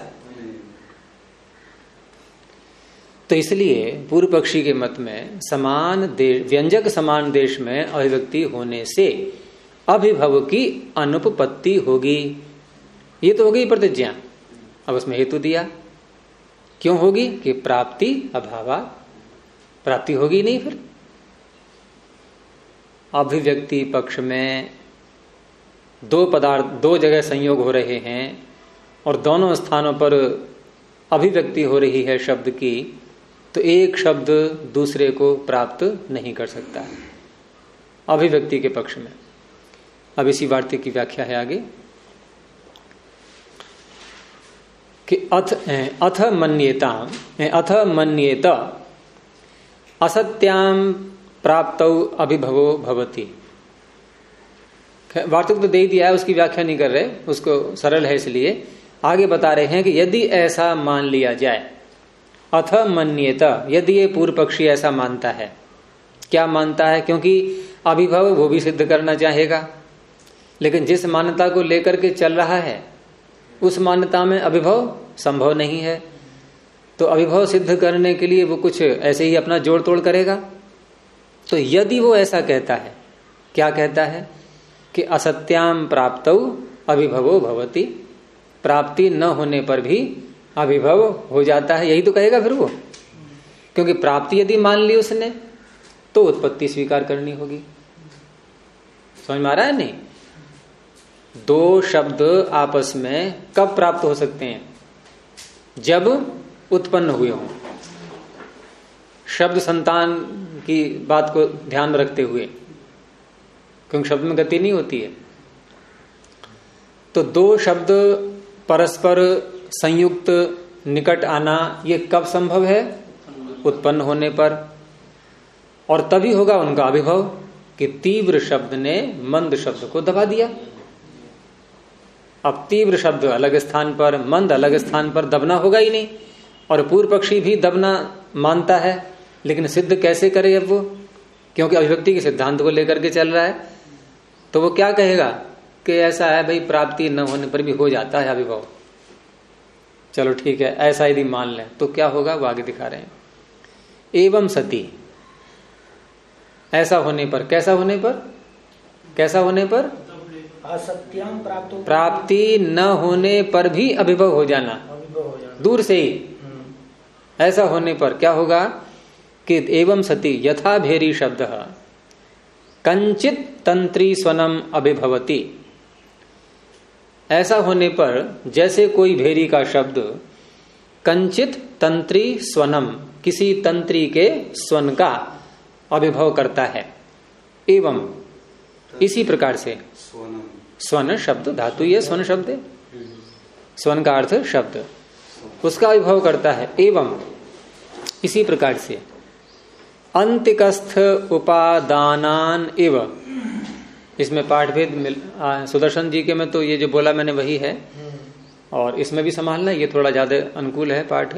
तो इसलिए पूर्व पक्षी के मत में समान देश, व्यंजक समान देश में अभिव्यक्ति होने से अभिभव की अनुपपत्ति होगी। ये तो हो गई प्रतिज्ञा। अब उसमें हेतु दिया, क्यों होगी? कि प्राप्ति अभावा, प्राप्ति होगी नहीं। फिर अभिव्यक्ति पक्ष में दो पदार्थ, दो जगह संयोग हो रहे हैं और दोनों स्थानों पर अभिव्यक्ति हो रही है शब्द की, तो एक शब्द दूसरे को प्राप्त नहीं कर सकता है अभिव्यक्ति के पक्ष में। अब इसी वार्तिक की व्याख्या है आगे कि अथ मन्येत असत्याम प्राप्तौ अभिभवो भवति। वार्तिक तो दे ही दिया है, उसकी व्याख्या नहीं कर रहे, उसको सरल है इसलिए आगे बता रहे हैं कि यदि ऐसा मान लिया जाए, अथ मन्येत, यदि ये पूर्व पक्षी ऐसा मानता है, क्या मानता है, क्योंकि अभिभव वो भी सिद्ध करना चाहेगा, लेकिन जिस मान्यता को लेकर के चल रहा है उस मान्यता में अभिभव संभव नहीं है, तो अभिभव सिद्ध करने के लिए वो कुछ ऐसे ही अपना जोड़ तोड़ करेगा। तो यदि वो ऐसा कहता है, क्या कहता है कि असत्याम प्राप्तौ अभिभवो भवति, प्राप्ति न होने पर भी अभिभव हो जाता है, यही तो कहेगा फिर वो, क्योंकि प्राप्ति यदि मान ली उसने तो उत्पत्ति स्वीकार करनी होगी। समझ में आ रहा है? नहीं, दो शब्द आपस में कब प्राप्त हो सकते हैं? जब उत्पन्न हुए हों, शब्द संतान की बात को ध्यान में रखते हुए, क्योंकि शब्द में गति नहीं होती है। तो दो शब्द परस्पर संयुक्त निकट आना ये कब संभव है? उत्पन्न होने पर, और तभी होगा उनका अभिभव कि तीव्र शब्द ने मंद शब्द को दबा दिया। अब तीव्र शब्द अलग स्थान पर, मंद अलग स्थान पर, दबना होगा ही नहीं। और पूर्व पक्षी भी दबना मानता है, लेकिन सिद्ध कैसे करे अब वो, क्योंकि अभिव्यक्ति के सिद्धांत को लेकर के चल रहा है। तो वो क्या कहेगा कि ऐसा है भाई, प्राप्ति न होने पर भी हो जाता है अभिभव। चलो ठीक है, ऐसा यदि मान लें तो क्या होगा, वो आगे दिखा रहे हैं। एवं सती, ऐसा होने पर, कैसा होने पर, कैसा होने पर, असत्याम प्राप्ति न होने पर भी अभिभव हो जाना, दूर से ही। ऐसा होने पर क्या होगा कि एवं सती यथा भेरी शब्द कंचित तंत्री स्वनम अभिभवति। ऐसा होने पर जैसे कोई भेरी का शब्द कंचित तंत्री स्वनम, किसी तंत्री के स्वन का अभिभव करता है। एवं इसी प्रकार से स्वन शब्द धातु, ये स्वन शब्द है, स्वन का अर्थ शब्द, उसका अभिभव करता है। एवं इसी प्रकार से अंतिकस्थ उपादानान एव, इसमें पाठभेद सुदर्शन जी के में तो ये जो बोला मैंने वही है, और इसमें भी संभालना, ये थोड़ा ज्यादा अनुकूल है पाठ।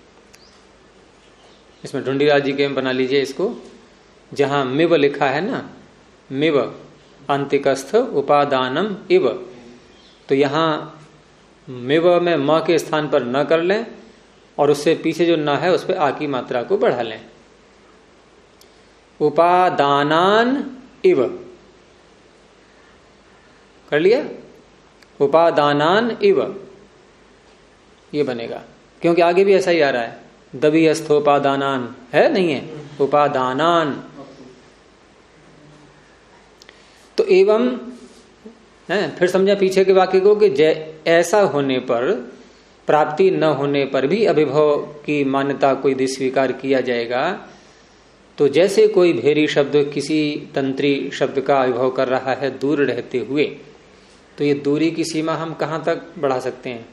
इसमें ढूंढीराज जी के में बना लीजिए इसको, जहां मिव लिखा है ना, मिव अंतिकस्थ उपादानम इव, तो यहां मिव में म के स्थान पर न कर लें, और उससे पीछे जो न है उस पर आ की मात्रा को बढ़ा लें। उपादानान इव कर लिया, उपादानान इव ये बनेगा, क्योंकि आगे भी ऐसा ही आ रहा है, दबी अस्थोपादानान है, नहीं है, उपादानान। तो एवं है, फिर समझा पीछे के वाक्य को कि ऐसा होने पर, प्राप्ति न होने पर भी अभिभव की मान्यता को यदि स्वीकार किया जाएगा, तो जैसे कोई भेरी शब्द किसी तंत्री शब्द का अभिभव कर रहा है दूर रहते हुए, तो ये दूरी की सीमा हम कहां तक बढ़ा सकते हैं?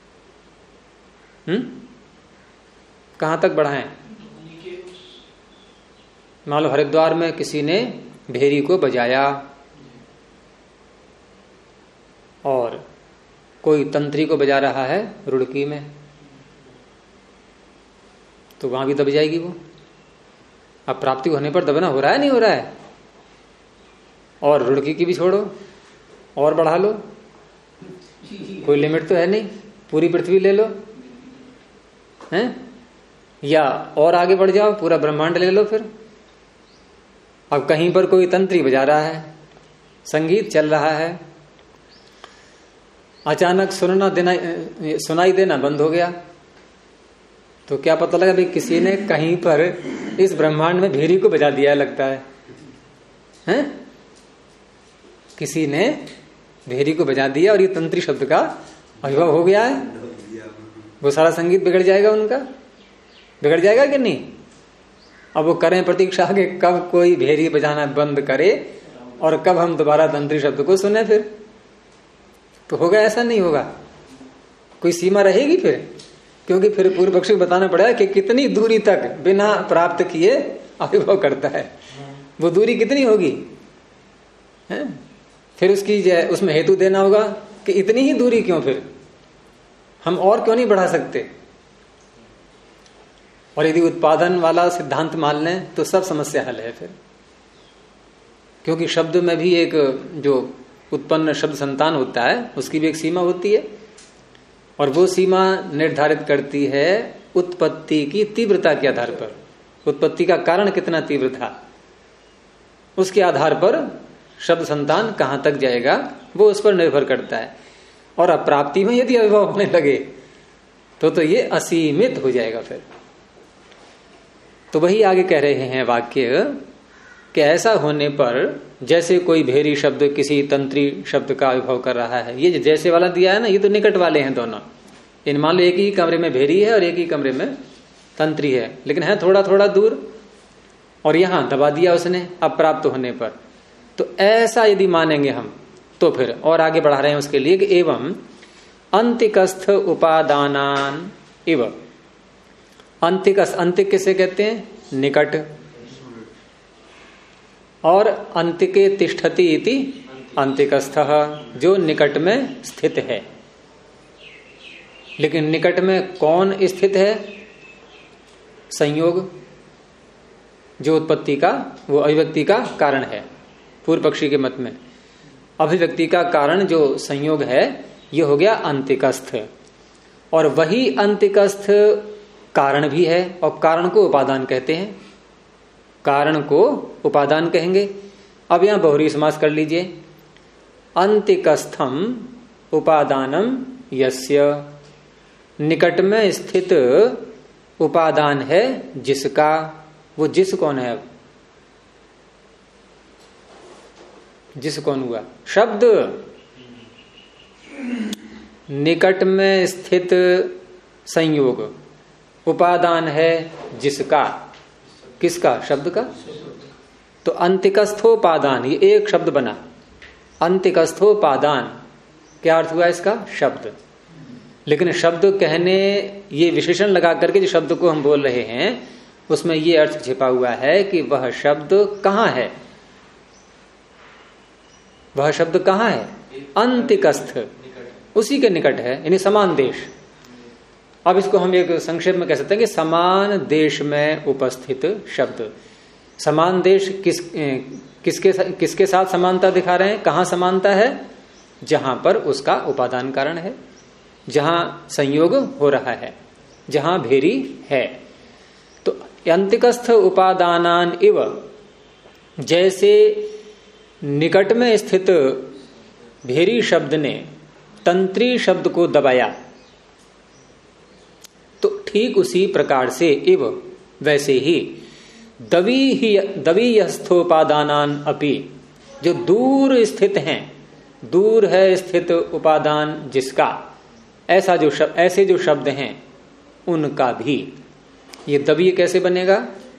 कहां तक बढ़ाएं? मान लो हरिद्वार में किसी ने भेरी को बजाया और कोई तंत्री को बजा रहा है रुड़की में, तो वहां भी दब जाएगी वो। अब प्राप्ति होने पर दबना हो रहा है, नहीं हो रहा है? और रुड़की की भी छोड़ो और बढ़ा लो, कोई लिमिट तो है नहीं, पूरी पृथ्वी ले लो हैं, या और आगे बढ़ जाओ, पूरा ब्रह्मांड ले लो। फिर अब कहीं पर कोई तंत्री बजा रहा है, संगीत चल रहा है, अचानक सुनाई देना बंद हो गया, तो क्या पता लगा भाई किसी ने कहीं पर इस ब्रह्मांड में भेरी को बजा दिया लगता है, हैं? किसी ने भेरी को बजा दिया और ये तंत्री शब्द का अभिभव हो गया है, वो सारा संगीत बिगड़ जाएगा उनका, बिगड़ जाएगा कि नहीं? अब वो करें प्रतीक्षा के कब कोई भेरी बजाना बंद करे और कब हम दोबारा तंत्री शब्द को सुने, फिर तो होगा? ऐसा नहीं होगा, कोई सीमा रहेगी फिर, क्योंकि फिर पूर्व पक्षी बताना पड़ेगा कि कितनी दूरी तक बिना प्राप्त किए अनुभव करता है, वो दूरी कितनी होगी है? फिर उसमें हेतु देना होगा कि इतनी ही दूरी क्यों, फिर हम और क्यों नहीं बढ़ा सकते। और यदि उत्पादन वाला सिद्धांत मान लें तो सब समस्या हल है फिर, क्योंकि शब्द में भी एक जो उत्पन्न शब्द संतान होता है उसकी भी एक सीमा होती है, और वो सीमा निर्धारित करती है उत्पत्ति की तीव्रता के आधार पर। उत्पत्ति का कारण कितना तीव्र था, उसके आधार पर शब्द संतान कहां तक जाएगा वो उस पर निर्भर करता है। और अप्राप्ति में यदि अनुभव होने लगे तो ये असीमित हो जाएगा फिर। तो वही आगे कह रहे हैं वाक्य कि ऐसा होने पर जैसे कोई भेरी शब्द किसी तंत्री शब्द का अनुभव कर रहा है, ये जैसे वाला दिया है ना, ये तो निकट वाले हैं दोनों। इन मान लो एक ही कमरे में भेरी है और एक ही कमरे में तंत्री है, लेकिन है थोड़ा थोड़ा दूर, और यहां दबा दिया उसने अप्राप्त होने पर। तो ऐसा यदि मानेंगे हम तो फिर और आगे बढ़ा रहे हैं उसके लिए कि एवं अंतिकस्थ उपादानान एवं अंतिकस्थ, अंतिक किसे कहते हैं? निकट। और अंतिके तिष्ठति इति अंतिकस्थ, जो निकट में स्थित है। लेकिन निकट में कौन स्थित है? संयोग, जो उत्पत्ति का वो अभिव्यक्ति का कारण है। पूर्व पक्षी के मत में अभिव्यक्ति का कारण जो संयोग है ये हो गया अंतिकस्थ, और वही अंतिकस्थ कारण भी है, और कारण को उपादान कहते हैं, कारण को उपादान कहेंगे। अब यहां बहुरी समास कर लीजिए, अंतिकस्थम उपादानम यस्य, निकट में स्थित उपादान है जिसका। वो जिस कौन है? अब जिस कौन हुआ? शब्द। निकट में स्थित संयोग उपादान है जिसका, किसका? शब्द का। तो अंतिकस्थोपादान, ये एक शब्द बना, अंतिकस्थोपादान। क्या अर्थ हुआ इसका? शब्द। लेकिन शब्द कहने ये विशेषण लगा करके जो शब्द को हम बोल रहे हैं उसमें ये अर्थ छिपा हुआ है कि वह शब्द कहां है, वह शब्द कहां है? अंतिकस्थ, उसी के निकट है, यानी समान देश। अब इसको हम एक संक्षेप में कह सकते हैं कि समान देश में उपस्थित शब्द। समान देश किसके साथ समानता दिखा रहे हैं? कहां समानता है? जहां पर उसका उपादान कारण है, जहां संयोग हो रहा है, जहां भेरी है। तो अंतिकस्थ उपादानान इव, जैसे निकट में स्थित भेरी शब्द ने तंत्री शब्द को दबाया, तो ठीक उसी प्रकार से इव, वैसे ही दवीयस्थोपादानान अपि, जो दूर स्थित हैं, दूर है स्थित उपादान जिसका, ऐसा जो शब्द, ऐसे जो शब्द हैं उनका भी। ये दवीय कैसे बनेगा?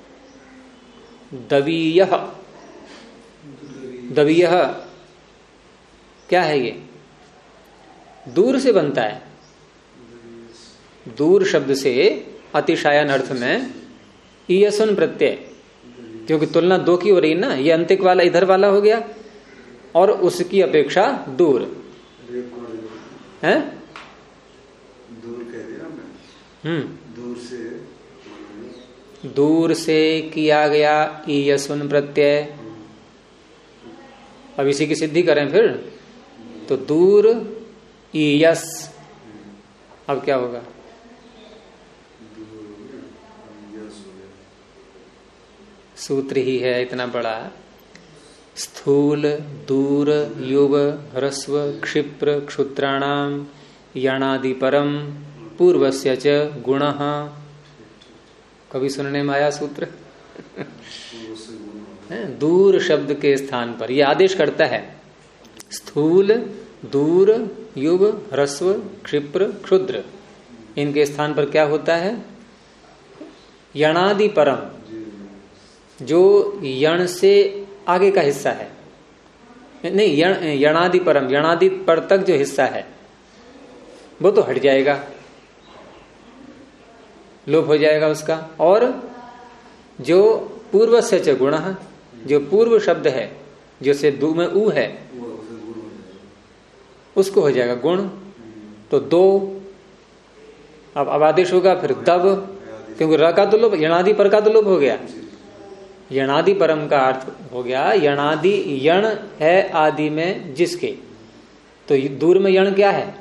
दवीय, दवीय क्या है? ये दूर से बनता है। दूर शब्द से अतिशायन अर्थ में ईयसुन प्रत्यय, क्योंकि तुलना दो की हो रही ना, ये अंतिक वाला इधर वाला हो गया और उसकी अपेक्षा दूर है। दूर कह दिया मैं। दूर से किया गया ईयसुन प्रत्यय। अब इसी की सिद्धि करें फिर तो दूर ईयस, अब क्या होगा? सूत्र ही है इतना बड़ा। स्थूल दूर युव ह्रस्व क्षिप्र क्षुत्राणाम यणादि परम पूर्वस्य च गुणः। कभी सुनने में आया सूत्र? दूर शब्द के स्थान पर यह आदेश करता है स्थूल दूर युव ह्रस्व क्षिप्र क्षुद्र, इनके स्थान पर क्या होता है? यणादि परम, जो यण से आगे का हिस्सा है, नहीं यणादि परम, यणादि पर तक जो हिस्सा है वो तो हट जाएगा, लोप हो जाएगा उसका। और जो पूर्व से च गुण, जो पूर्व शब्द है, जो से दू में ऊ है, उसको हो जाएगा गुण। तो दो, अब आदेश होगा फिर दब, क्योंकि र का तो लोप, यणादि पर का तो लोप हो गया। यणादि परम का अर्थ हो गया यणादि, यण है आदि में जिसके, तो दूर में यण क्या है?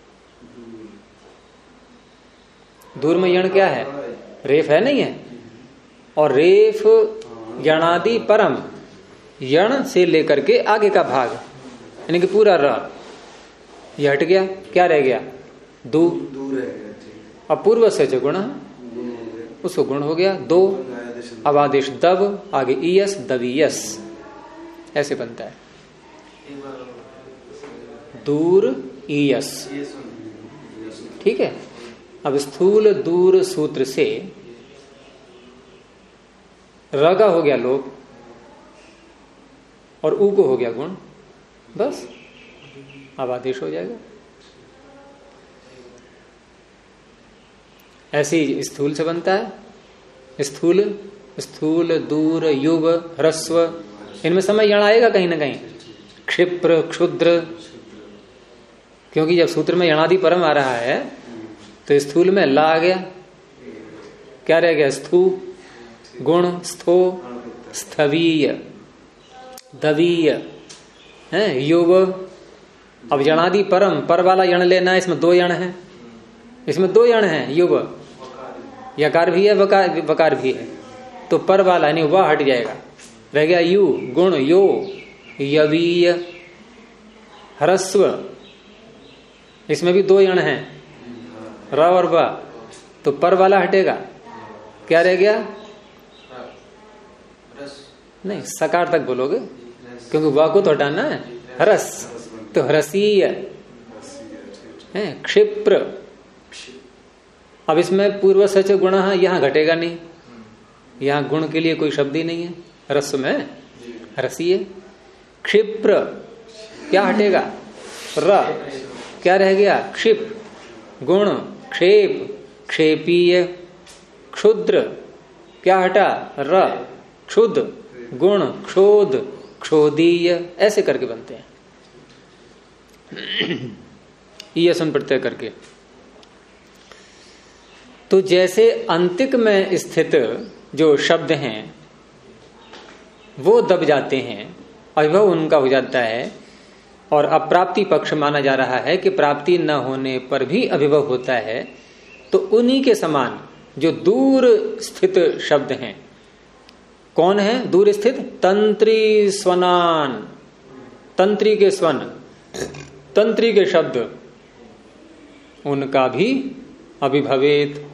दूर में यण क्या है? रेफ है, नहीं है? और रेफ यणादि परम, यण से लेकर के आगे का भाग, यानी कि पूरा र, यह हट गया, क्या रह गया? दू। अब पूर्व से जो गुण, उसको गुण हो गया दो। अब आदेश दब, आगे ईयस, दवीयस, ऐसे बनता है। दूर ईयस, ठीक है। अब स्थूल दूर सूत्र से र का हो गया लोप और ऊ को हो गया गुण, बस अब आदेश हो जाएगा। ऐसे ही स्थूल से बनता है। स्थूल, स्थूल दूर युग ह्रस्व, इनमें समय यण आएगा कहीं ना कहीं। क्षिप्र क्षुद्र, क्योंकि जब सूत्र में यणादि परम आ रहा है तो स्थूल में ला आ गया, क्या रह गया? स्थू, गुण स्थो, स्थवीय, दवीय है, युग। अब यणादि परम, पर वाला यण लेना है, इसमें दो यण है, इसमें दो यण है, युग, यकार भी है, वकार भी है, तो पर वाला यानी वह हट जाएगा, रह गया यू, गुण यो, यवीय, ह्रस्व, इसमें भी दो यण हैं, र और व, तो पर वाला हटेगा, क्या रह गया? नहीं, सकार तक बोलोगे, क्योंकि व को तो हटाना है, ह्रस, तो ह्रसीय है। क्षिप्र, अब इसमें पूर्व सच गुण यहां घटेगा नहीं, यहां गुण के लिए कोई शब्द ही नहीं है, रस में रसीय। क्षिप्र, क्या हटेगा? र, क्या रह गया? क्षिप, गुण, क्षेप, क्षेपीय। क्षुद्र, क्या हटा? र, क्षुद, गुण, क्षोध, क्षोधीय, ऐसे करके बनते हैं, ईयसन प्रत्यय करके। तो जैसे अंतिक में स्थित जो शब्द हैं वो दब जाते हैं, अभिभव उनका हो जाता है, और अप्राप्ति पक्ष माना जा रहा है कि प्राप्ति न होने पर भी अभिभव होता है, तो उन्हीं के समान जो दूर स्थित शब्द हैं, कौन है दूर स्थित? तंत्री स्वनान, तंत्री के स्वन, तंत्री के शब्द, उनका भी अभिभवेत,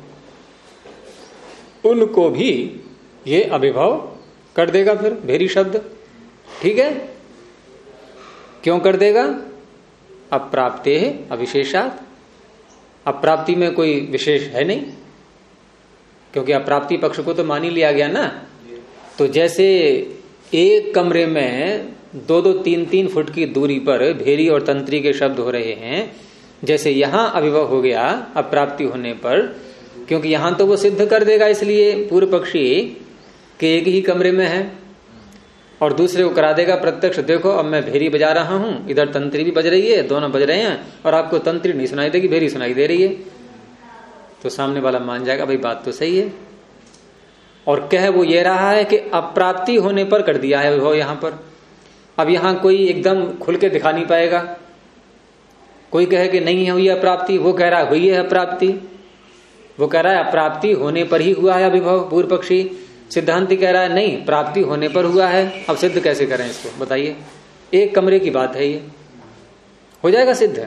उनको भी ये अभिभव कर देगा फिर भेरी शब्द, ठीक है। क्यों कर देगा? अप्राप्ते अविशेषात, अप्राप्ति में कोई विशेष है नहीं, क्योंकि अप्राप्ति पक्ष को तो मान ही लिया गया ना। तो जैसे एक कमरे में 2-2, 3-3 फुट की दूरी पर भेरी और तंत्री के शब्द हो रहे हैं, जैसे यहां अभिभव हो गया अप्राप्ति होने पर, क्योंकि यहां तो वो सिद्ध कर देगा, इसलिए पूर्व पक्षी के एक ही कमरे में है, और दूसरे को करा देगा प्रत्यक्ष, देखो अब मैं भेरी बजा रहा हूं, इधर तंत्री भी बज रही है, दोनों बज रहे हैं, और आपको तंत्री नहीं सुनाई देगी, भेरी सुनाई दे रही है, तो सामने वाला मान जाएगा भाई बात तो सही है। और कह वो ये रहा है कि अप्राप्ति होने पर कर दिया है वो यहां पर। अब यहां कोई एकदम खुल के दिखा नहीं पाएगा, कोई कहे कि नहीं हुई है अप्राप्ति, वो कह रहा है हुई है अप्राप्ति, वो कह रहा है अप्राप्ति होने पर ही हुआ है अभिभव, पूर्व पक्षी। सिद्धांति कह रहा है नहीं, प्राप्ति होने पर हुआ है। अब सिद्ध कैसे करें इसको बताइए? एक कमरे की बात है, ये हो जाएगा सिद्ध?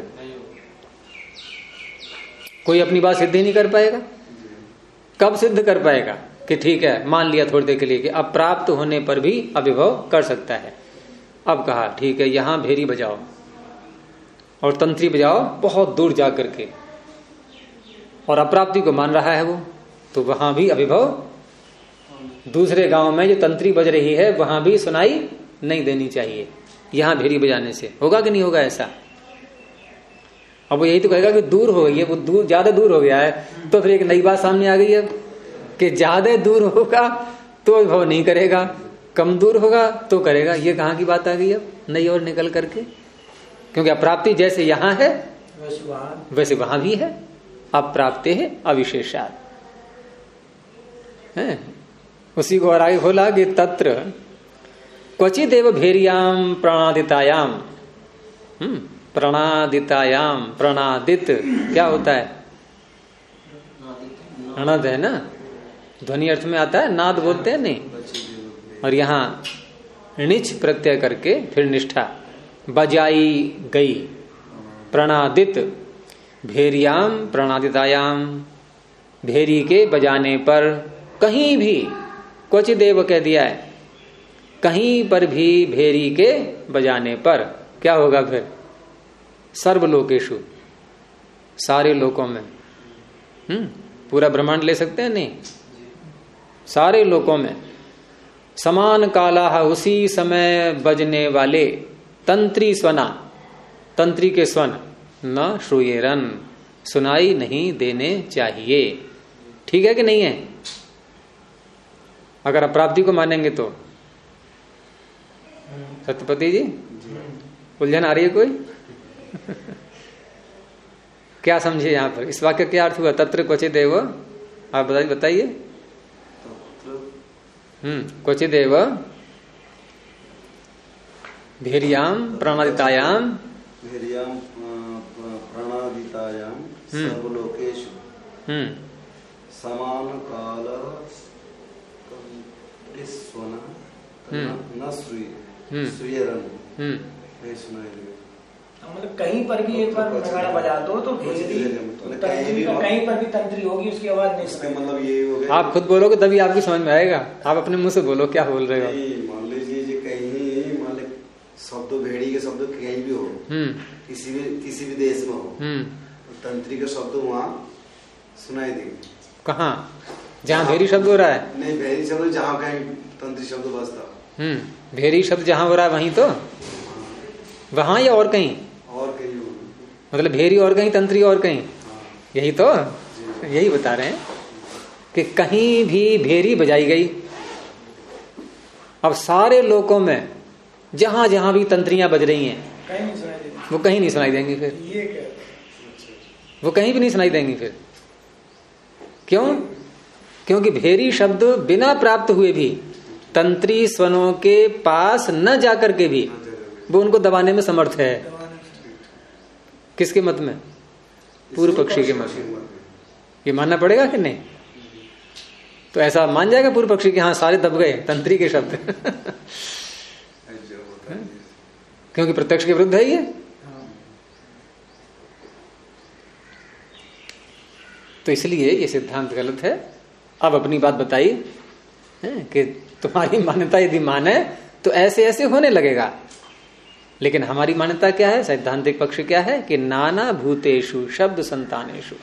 कोई अपनी बात सिद्ध ही नहीं कर पाएगा। कब सिद्ध कर पाएगा कि ठीक है मान लिया थोड़ी देर के लिए कि अप्राप्त होने पर भी अभिभव कर सकता है। अब कहा ठीक है यहां भेरी बजाओ और तंत्री बजाओ बहुत दूर जा करके, और अप्राप्ति को मान रहा है वो, तो वहां भी अभिभव, दूसरे गांव में जो तंत्री बज रही है वहां भी सुनाई नहीं देनी चाहिए, यहां भेरी बजाने से होगा कि नहीं होगा ऐसा? अब वो यही तो कहेगा कि दूर हो गई है, वो दूर, ज्यादा दूर हो गया है, तो फिर एक नई बात सामने आ गई है कि ज्यादा दूर होगा तो अभिभव नहीं करेगा, कम दूर होगा तो करेगा। ये कहाँ की बात आ गई अब नई और निकल करके? क्योंकि अप्राप्ति जैसे यहां है वैसे वहां भी है, अप्राप्ति है अविशेषात है। उसी को और आगे खोला कि तत्र क्वचिदेव भेरियाम प्रणादितायाम, प्रणादितायाम, प्रणादित क्या होता है? अनद है ना, ध्वनि अर्थ में आता है, नाद बोलते हैं नहीं। और यहां णिच प्रत्यय करके फिर निष्ठा, बजाई गई, प्रणादित, भेरियाम प्रणादितायाम, भेरी के बजाने पर, कहीं भी, क्वचिदेव कह दिया है, कहीं पर भी भेरी के बजाने पर क्या होगा फिर? सर्वलोकेशु, सारे लोकों में, पूरा ब्रह्मांड ले सकते हैं नहीं, सारे लोकों में समान काला, उसी समय बजने वाले तंत्री स्वना, तंत्री के स्वन न श्रूयेरन, सुनाई नहीं देने चाहिए। ठीक है कि नहीं है? अगर अप्राप्ति को मानेंगे तो। सत्यपति जी उलझन आ रही है कोई? क्या समझे यहां पर? इस वाक्य क्या अर्थ हुआ? तत्र क्वचिदेव, आप बताइए। क्वचिदेव भेरियाम प्रणादितायाम, भेरियाम प्रणादितायाम सर्वलोकेषु समान काल स्वन न श्रूयेरन, नहीं सुनाई देगा। मतलब कहीं पर भी एक बार नगाड़ा बजा दो तो कहीं पर भी तंत्री होगी, उसकी आवाज नहीं सुनाई। मतलब ये हो गया, आप खुद बोलोगे तभी आपकी समझ में आएगा। आप अपने मुंह से बोलो क्या बोल रहे हो। मान लीजिए कहीं, मान ली शब्द, भेड़ी के शब्द कहीं भी हो, किसी भी देश में हो, तंत्री का शब्द वहाँ सुनाई देंगे। कहाँ? जहाँ भेरी शब्द हो रहा है? नहीं, भेरी शब्द जहाँ कहीं तंत्री शब्द बजता। भेरी शब्द जहाँ हो रहा है वहीं तो, वहां या और कहीं? और कहीं, मतलब भेरी और कहीं, तंत्री और कहीं, यही तो, यही बता रहे हैं कि कहीं भी भेरी बजाई गई। अब सारे लोकों में जहां जहां भी तंत्रियां बज रही हैं वो कहीं नहीं सुनाई देंगी फिर, वो कहीं भी नहीं सुनाई देंगी फिर। क्यों? क्योंकि भेरी शब्द बिना प्राप्त हुए भी, तंत्री स्वनों के पास न जाकर के भी वो उनको दबाने में समर्थ है। किसके मत में? पूर्व पक्षी के मत में। ये मानना पड़ेगा कि नहीं? तो ऐसा मान जाएगा पूर्व पक्षी कि हाँ सारे दब गए तंत्री के शब्द क्योंकि प्रत्यक्ष के विरुद्ध है ये। तो इसलिए ये सिद्धांत गलत है। अब अपनी बात बताइए कि तुम्हारी मान्यता यदि माने तो ऐसे ऐसे होने लगेगा, लेकिन हमारी मान्यता क्या है? सैद्धांतिक पक्ष क्या है कि नाना भूतेषु शब्द संतानेषु,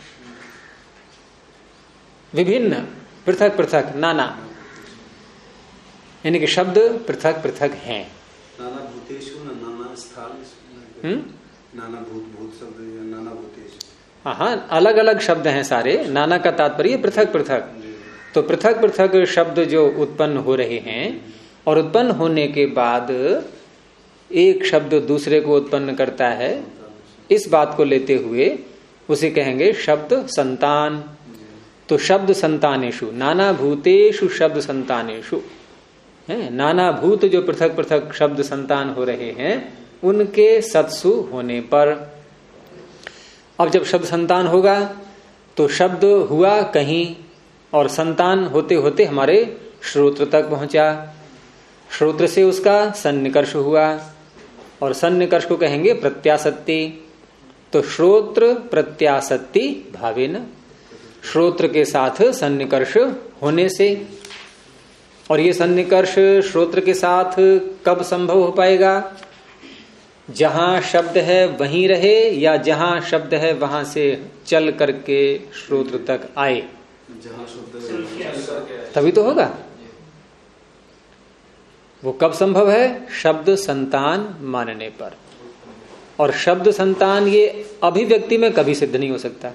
विभिन्न, पृथक पृथक, नाना, यानी कि शब्द पृथक पृथक हैं। नाना भूतेषु, नाना स्थान, नाना भूत शब्द, नाना भूतेषु, हाँ, अलग अलग शब्द हैं सारे। नाना का तात्पर्य पृथक पृथक। तो पृथक पृथक शब्द जो उत्पन्न हो रहे हैं, और उत्पन्न होने के बाद एक शब्द दूसरे को उत्पन्न करता है, इस बात को लेते हुए उसे कहेंगे शब्द संतान। तो शब्द संतानेषु, नाना भूतेषु शब्द संतानेषु, नाना भूत जो पृथक पृथक शब्द संतान हो रहे हैं उनके सत्सु होने पर। अब जब शब्द संतान होगा तो शब्द हुआ कहीं और संतान होते होते हमारे श्रोत्र तक पहुंचा, श्रोत्र से उसका सन्निकर्ष हुआ और सन्निकर्ष को कहेंगे प्रत्यासत्ति। तो श्रोत्र प्रत्यासत्ति भावेन, श्रोत्र के साथ सन्निकर्ष होने से। और ये सन्निकर्ष श्रोत्र के साथ कब संभव हो पाएगा? जहां शब्द है वहीं रहे या जहां शब्द है वहां से चल करके श्रोत्र तक आए जहाँ शुद्ध तभी तो होगा। वो कब संभव है? शब्द संतान मानने पर। और शब्द संतान ये अभिव्यक्ति में कभी सिद्ध नहीं हो सकता।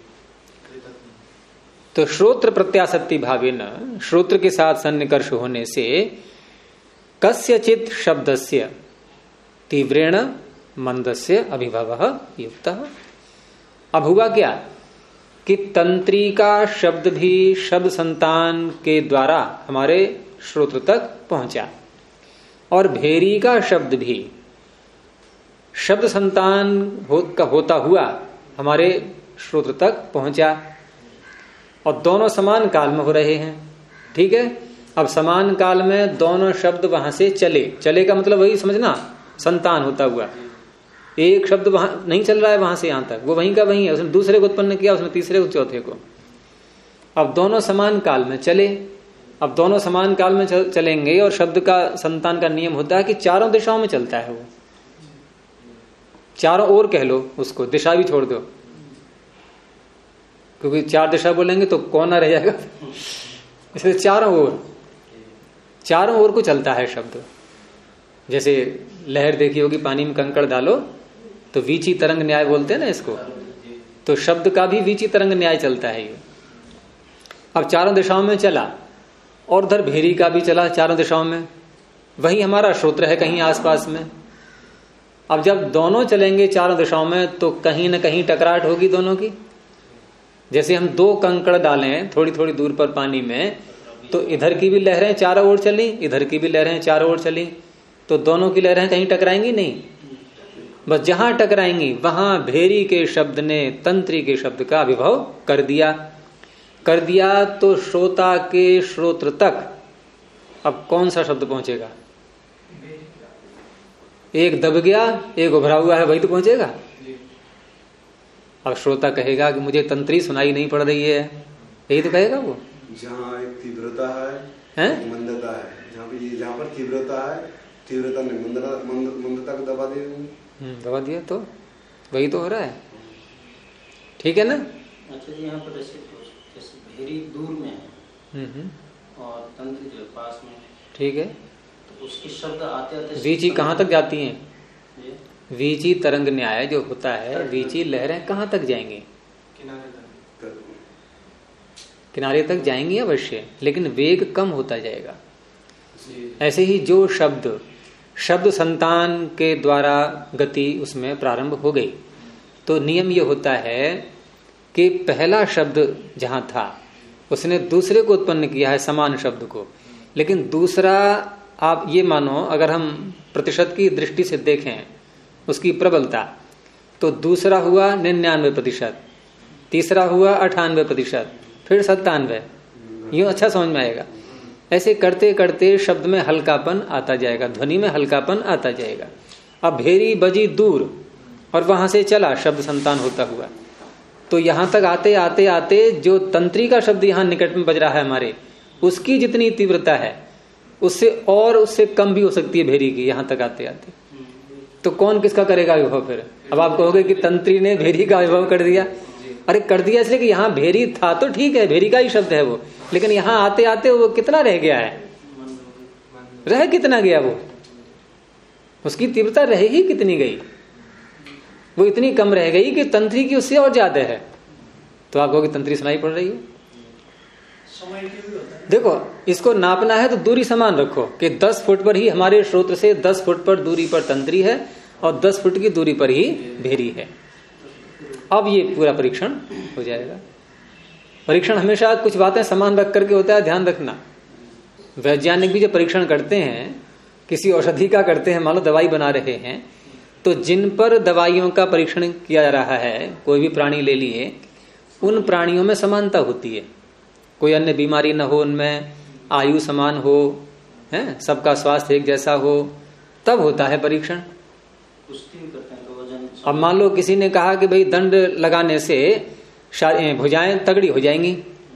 तो श्रोत्र प्रत्यासत्ति भावेन, श्रोत्र के साथ सन्निकर्ष होने से कस्यचित शब्दस्य तीव्रेण मंदस्य अभिभवः युक्तः। अब हुआ क्या कि तंत्री का शब्द भी शब्द संतान के द्वारा हमारे श्रोत्र तक पहुंचा और भेरी का शब्द भी शब्द संतान का होता हुआ हमारे श्रोत्र तक पहुंचा और दोनों समान काल में हो रहे हैं। ठीक है, अब समान काल में दोनों शब्द वहां से चले का मतलब वही समझना, संतान होता हुआ। एक शब्द वहां नहीं चल रहा है वहां से यहां तक, वो वहीं का वहीं है, उसने दूसरे को उत्पन्न किया, उसने तीसरे को चौथे को। अब दोनों समान काल में चले, अब दोनों समान काल में चलेंगे और शब्द का संतान का नियम होता है कि चारों दिशाओं में चलता है वो, चारों ओर कह लो उसको, दिशा भी छोड़ दो, क्योंकि चार दिशा बोलेंगे तो कोना रह जाएगा। इसलिए चारों ओर को चलता है शब्द। जैसे लहर देखी होगी, पानी में कंकड़ डालो तो वीची तरंग न्याय बोलते हैं ना इसको, तो शब्द का भी वीची तरंग न्याय चलता है ये। अब चारों दिशाओं में चला और उधर भेरी का भी चला चारों दिशाओं में, वही हमारा श्रोत्र है कहीं आसपास में। अब जब दोनों चलेंगे चारों दिशाओं में तो कहीं ना कहीं टकराहट होगी दोनों की। जैसे हम दो कंकड़ डालें थोड़ी थोड़ी दूर पर पानी में, तो इधर की भी लहरें चारों ओर चली, इधर की भी लहरें चारों ओर चली, तो दोनों की लहरें कहीं टकराएंगी नहीं। बस जहां टकराएंगी वहां भेरी के शब्द ने तंत्री के शब्द का अभिभव कर दिया तो श्रोता के श्रोत्र तक अब कौन सा शब्द पहुंचेगा? एक दब गया, एक उभरा हुआ है, वही तो पहुंचेगा। अब श्रोता कहेगा कि मुझे तंत्री सुनाई नहीं पड़ रही है, यही तो कहेगा वो। जहाँ एक तीव्रता है मंदता है, जहाँ पर तीव्रता है, तीव्रता ने मंदता को दबा दिया, दबा दिया, तो वही तो हो रहा है। ठीक है ना? अच्छा जी, यहाँ पर जैसे भेरी दूर में है और तंत्री जो पास में, ठीक है, तो उसके शब्द आते आते वीची कहाँ तक जाती हैं? वीची तरंग न्याय जो होता है, वीची लहरें कहाँ तक जाएंगी? किनारे तक जाएंगी अवश्य, लेकिन वेग कम होता जाएगा। ऐसे ही जो शब्द संतान के द्वारा गति उसमें प्रारंभ हो गई, तो नियम ये होता है कि पहला शब्द जहां था उसने दूसरे को उत्पन्न किया है, समान शब्द को, लेकिन दूसरा, आप ये मानो अगर हम प्रतिशत की दृष्टि से देखें उसकी प्रबलता, तो दूसरा हुआ 99%, तीसरा हुआ 98%, फिर 97, यूं अच्छा समझ में आएगा। ऐसे करते करते शब्द में हल्कापन आता जाएगा, ध्वनि में हल्कापन आता जाएगा। अब भेरी बजी दूर और वहां से चला शब्द संतान होता हुआ, तो यहां तक आते आते आते जो तंत्री का शब्द यहां निकट में बज रहा है हमारे, उसकी जितनी तीव्रता है उससे कम भी हो सकती है भेरी की, यहां तक आते आते। तो कौन किसका करेगा विभव फिर? अब आप कहोगे कि तंत्री ने भेरी का विभव कर दिया। अरे कर दिया इसलिए कि यहाँ भेरी था तो ठीक है, भेरी का ही शब्द है वो, लेकिन यहाँ आते आते वो कितना रह गया है, रह कितना गया वो, उसकी तीव्रता रह ही कितनी गई, वो इतनी कम रह गई कि तंत्री की उससे और ज्यादा है। तो आप कहोगे तंत्री सुनाई पड़ रही है। देखो, इसको नापना है तो दूरी समान रखो कि 10 फुट पर ही हमारे श्रोत्र से 10 फुट पर दूरी पर तंत्री है और 10 फुट की दूरी पर ही भेरी है। अब ये पूरा परीक्षण हो जाएगा। परीक्षण हमेशा कुछ बातें समान रख करके होता है, ध्यान रखना। वैज्ञानिक भी जब परीक्षण करते हैं, किसी औषधि का करते हैं, मान लो दवाई बना रहे हैं, तो जिन पर दवाइयों का परीक्षण किया जा रहा है, कोई भी प्राणी ले लिए, उन प्राणियों में समानता होती है, कोई अन्य बीमारी न हो, उनमें आयु समान हो, है, सबका स्वास्थ्य एक जैसा हो, तब होता है परीक्षण। अब मान लो किसी ने कहा कि भाई दंड लगाने से भुजाएं तगड़ी हो जाएंगी,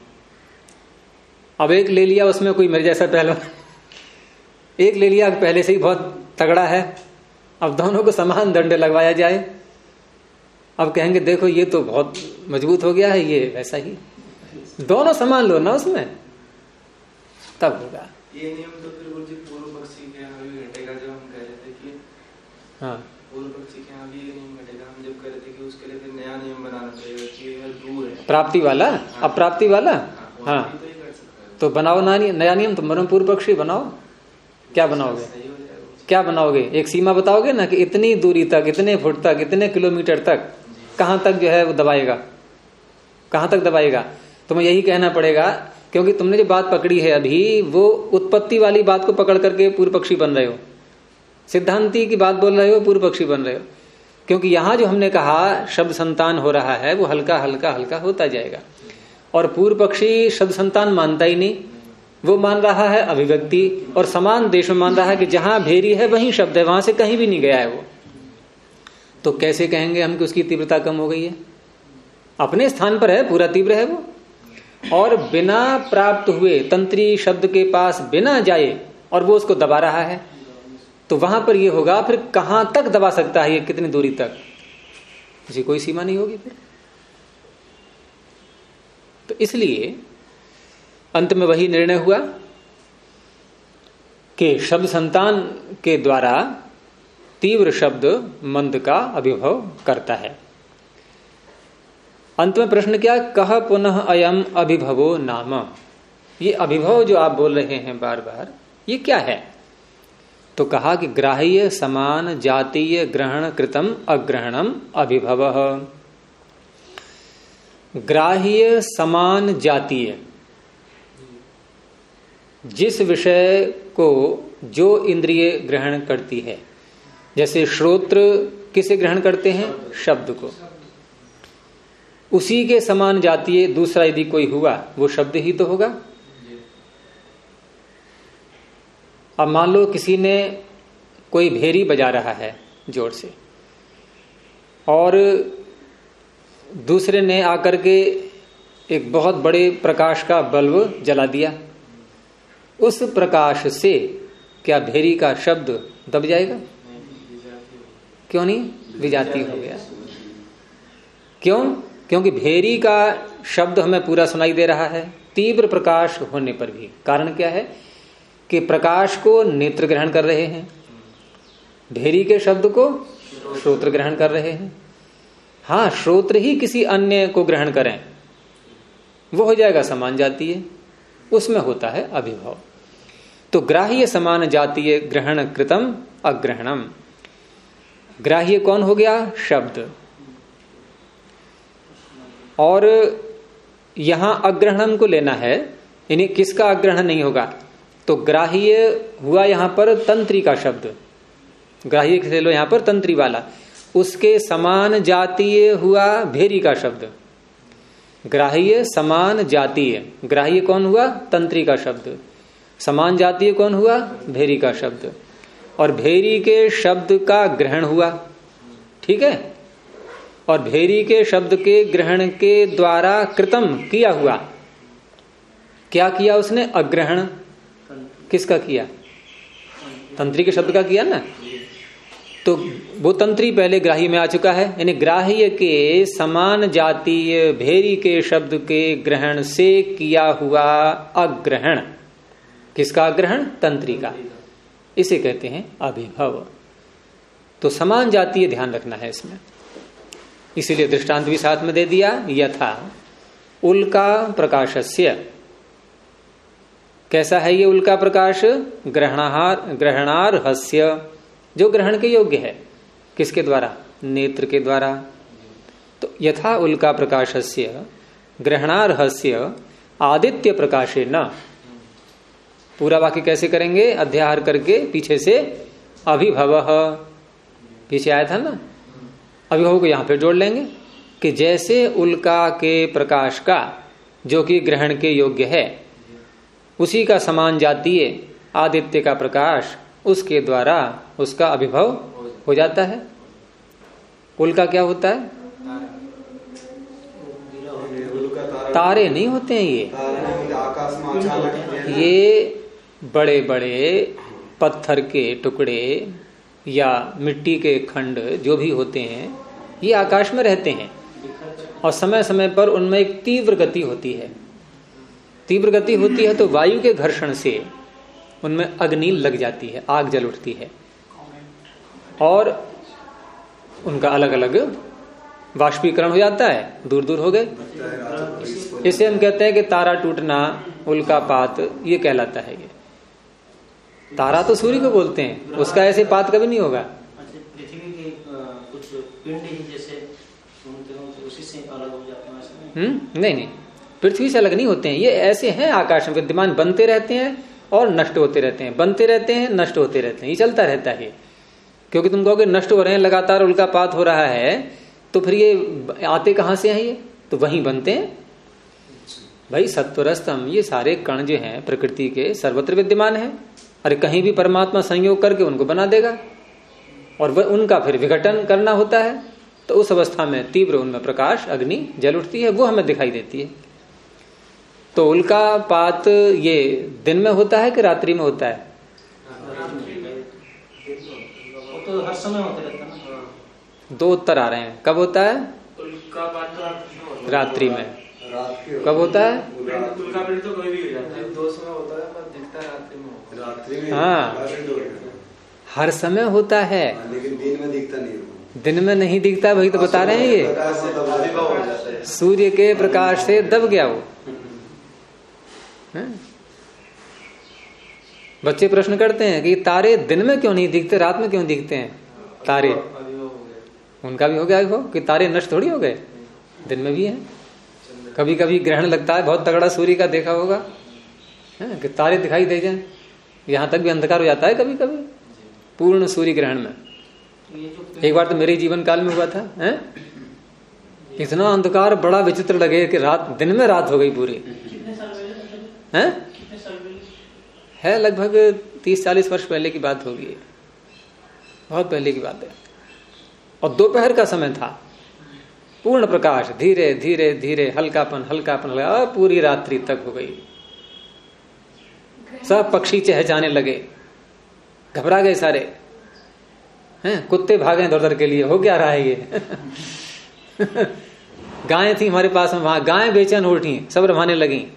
अब एक ले लिया उसमें कोई मेरे जैसा पहलवान, एक ले लिया पहले से ही बहुत तगड़ा है, अब दोनों को समान दंड लगवाया जाए अब कहेंगे देखो ये तो बहुत मजबूत हो गया है, ये वैसा ही, दोनों समान लो ना उसमें, तब होगा। ये नियम तो फिर गुरुजी पूर्व पक्षी के यहाँ भी घटेगा, जब हम कह रहे थे कि हाँ पूर्व पक्षी के यहाँ भी ये नियम घटेगा। हम जब कह रहे थे कि उसके लिए फिर नया नियम बनाना पड़ेगा कि ये दूर है प्राप्ति वाला, अप्राप्ति वाला। हाँ तो ये कर सकता है। तो बनाओ नया नियम, तुम मरम पूर्व पक्षी बनाओ। क्या बनाओगे, सही हो जाएगा। क्या बनाओगे, एक सीमा बताओगे ना कि इतनी दूरी तक, इतने फुट तक, इतने किलोमीटर तक, कहां तक जो है वो दबाएगा, कहां तक दबाएगा। तुम्हें यही कहना पड़ेगा, क्योंकि तुमने जो बात पकड़ी है अभी, वो उत्पत्ति वाली बात को पकड़ करके पूर्व पक्षी बन रहे हो, सिद्धांति की बात बोल रहे हो, पूर्व पक्षी बन रहे हो। क्योंकि यहां जो हमने कहा शब्द संतान हो रहा है, वो हल्का हल्का हल्का होता जाएगा। और पूर्व पक्षी शब्द संतान मानता ही नहीं, वो मान रहा है अभिव्यक्ति, और समान देश में मान रहा है कि जहां भेरी है वहीं शब्द है, वहां से कहीं भी नहीं गया है वो। तो कैसे कहेंगे हम कि उसकी तीव्रता कम हो गई है? अपने स्थान पर है, पूरा तीव्र है वो, और बिना प्राप्त हुए तंत्री शब्द के पास बिना जाए और वो उसको दबा रहा है, तो वहां पर ये होगा फिर कहां तक दबा सकता है ये, कितनी दूरी तक, इसी कोई सीमा नहीं होगी फिर। तो इसलिए अंत में वही निर्णय हुआ कि शब्द संतान के द्वारा तीव्र शब्द मंद का अभिभव करता है। अंत में प्रश्न क्या, कह पुनः अयम अभिभवो नाम। ये अभिभव जो आप बोल रहे हैं बार बार, ये क्या है? तो कहा कि ग्राह्य समान जातीय ग्रहण कृतम अग्रहणम अभिभव। ग्राह्य समान जातीय, जिस विषय को जो इंद्रिय ग्रहण करती है, जैसे श्रोत्र किसे ग्रहण करते हैं? शब्द को। उसी के समान जातीय दूसरा यदि कोई हुआ, वो शब्द ही तो होगा। अब मान लो किसी ने कोई भेरी बजा रहा है जोर से, और दूसरे ने आकर के एक बहुत बड़े प्रकाश का बल्ब जला दिया। उस प्रकाश से क्या भेरी का शब्द दब जाएगा? क्यों नहीं? विजाती हो गया। क्यों? क्योंकि भेरी का शब्द हमें पूरा सुनाई दे रहा है तीव्र प्रकाश होने पर भी। कारण क्या है कि प्रकाश को नेत्र ग्रहण कर रहे हैं, भेरी के शब्द को श्रोत्र ग्रहण कर रहे हैं। हाँ, श्रोत्र ही किसी अन्य को ग्रहण करें, वो हो जाएगा समान जातीय, उसमें होता है अभिभव। तो ग्राह्य समान जातीय ग्रहण कृतम अग्रहणम। ग्राह्य कौन हो गया? शब्द। और यहां अग्रहणम को लेना है, यानी किसका अग्रहण नहीं होगा? तो ग्राह्य हुआ यहां पर तंत्री का शब्द, ग्राह्य से लो यहां पर तंत्री वाला, उसके समान जातीय हुआ भेरी का शब्द। ग्राह्य समान जातीय, ग्राह्य कौन हुआ? तंत्री का शब्द। समान जातीय कौन हुआ? भेरी का शब्द। और भेरी के शब्द का ग्रहण हुआ, ठीक है। और भेरी के शब्द के ग्रहण के द्वारा कृतम किया हुआ, क्या किया उसने? अग्रहण। किसका किया? तंत्री के शब्द का किया ना। तो वो तंत्री पहले ग्राह्य में आ चुका है, यानी ग्राह्य के समान जातीय भेरी के शब्द के ग्रहण से किया हुआ अग्रहण। किसका अग्रहण? तंत्री का। इसे कहते हैं अभिभव। तो समान जातीय ध्यान रखना है इसमें, इसीलिए दृष्टांत भी साथ में दे दिया। यथा उल्का प्रकाशस्य, कैसा है ये उल्का प्रकाश? ग्रहणार्हस्य, जो ग्रहण के योग्य है। किसके द्वारा? नेत्र के द्वारा। तो यथा उल्का प्रकाशस्य ग्रहणार्हस्य आदित्य प्रकाशे न। पूरा वाक्य कैसे करेंगे? अध्याहार करके पीछे से अभिभवः, पीछे आया था ना, अभिभव को यहां पे जोड़ लेंगे कि जैसे उल्का के प्रकाश का जो कि ग्रहण के योग्य है, उसी का समान जातीय आदित्य का प्रकाश, उसके द्वारा उसका अभिभव हो जाता है। उल्का क्या होता है? तारे नहीं होते हैं ये बड़े बड़े पत्थर के टुकड़े या मिट्टी के खंड जो भी होते हैं, ये आकाश में रहते हैं और समय समय पर उनमें एक तीव्र गति होती है। तीव्र गति होती है तो वायु के घर्षण से उनमें अग्नि लग जाती है, आग जल उठती है और उनका अलग अलग वाष्पीकरण हो जाता है, दूर दूर हो गए। इसे हम कहते हैं कि तारा टूटना, उल्कापात, ये कहलाता है। ये तारा तो सूर्य को बोलते हैं, उसका ऐसे पात कभी नहीं होगा। पृथ्वी के कुछ पिंड ही जैसे उसी से अलग हो जाते हैं। नहीं, पृथ्वी से अलग नहीं होते हैं। ये ऐसे हैं आकाश में विद्यमान, बनते रहते हैं और नष्ट होते रहते हैं, बनते रहते हैं, नष्ट होते रहते हैं, ये चलता रहता है। क्योंकि तुम कहोगे नष्ट हो रहे हैं, लगातार उल्कापात हो रहा है, तो फिर ये आते कहां से हैं? ये तो वहीं बनते हैं भाई। सत्वरस्तम, ये सारे कण जो हैं प्रकृति के सर्वत्र विद्यमान है। अरे कहीं भी परमात्मा संयोग करके उनको बना देगा और वह उनका फिर विघटन करना होता है, तो उस अवस्था में तीव्र उनमें प्रकाश, अग्नि जल उठती है, वो हमें दिखाई देती है। तो उल्कापात ये दिन में होता है कि रात्रि में होता है? वो तो हर समय होते रहता है ना। दो उत्तर आ रहे हैं। कब होता है? रात्रि में। कब होता है? उल्कापिंड तो कोई भी हो जाता है, 2 समय होता है, पर दिखता है रात्रि में। हाँ, हर समय होता है, लेकिन दिन में दिखता नहीं। दिन में नहीं दिखता, वही तो बता रहे हैं। ये सूर्य के प्रकाश से दब गया वो। बच्चे प्रश्न करते हैं कि तारे दिन में क्यों नहीं दिखते, रात में क्यों दिखते हैं तारे? उनका भी हो गया हो कि तारे नष्ट थोड़ी हो गए, दिन में भी है। कभी कभी ग्रहण लगता है बहुत तगड़ा, सूर्य का देखा होगा कि तारे दिखाई दे जाए, यहां तक भी अंधकार हो जाता है कभी कभी पूर्ण सूर्य ग्रहण में। एक बार तो मेरे जीवन काल में हुआ था, इतना अंधकार, बड़ा विचित्र लगे कि रात, दिन में रात हो गई पूरी। है लगभग 30-40 वर्ष पहले की बात होगी, बहुत पहले की बात है। और दोपहर का समय था, पूर्ण प्रकाश, धीरे धीरे धीरे हल्कापन हल्कापन लगा, पूरी रात्रि तक हो गई। सब पक्षी चहचहाने लगे, घबरा गए सारे, हैं कुत्ते भागे इधर उधर के लिए, हो क्या रहा है ये। गायें थी हमारे पास में, वहां गायें बेचैन उठी, सब रवाने लगी,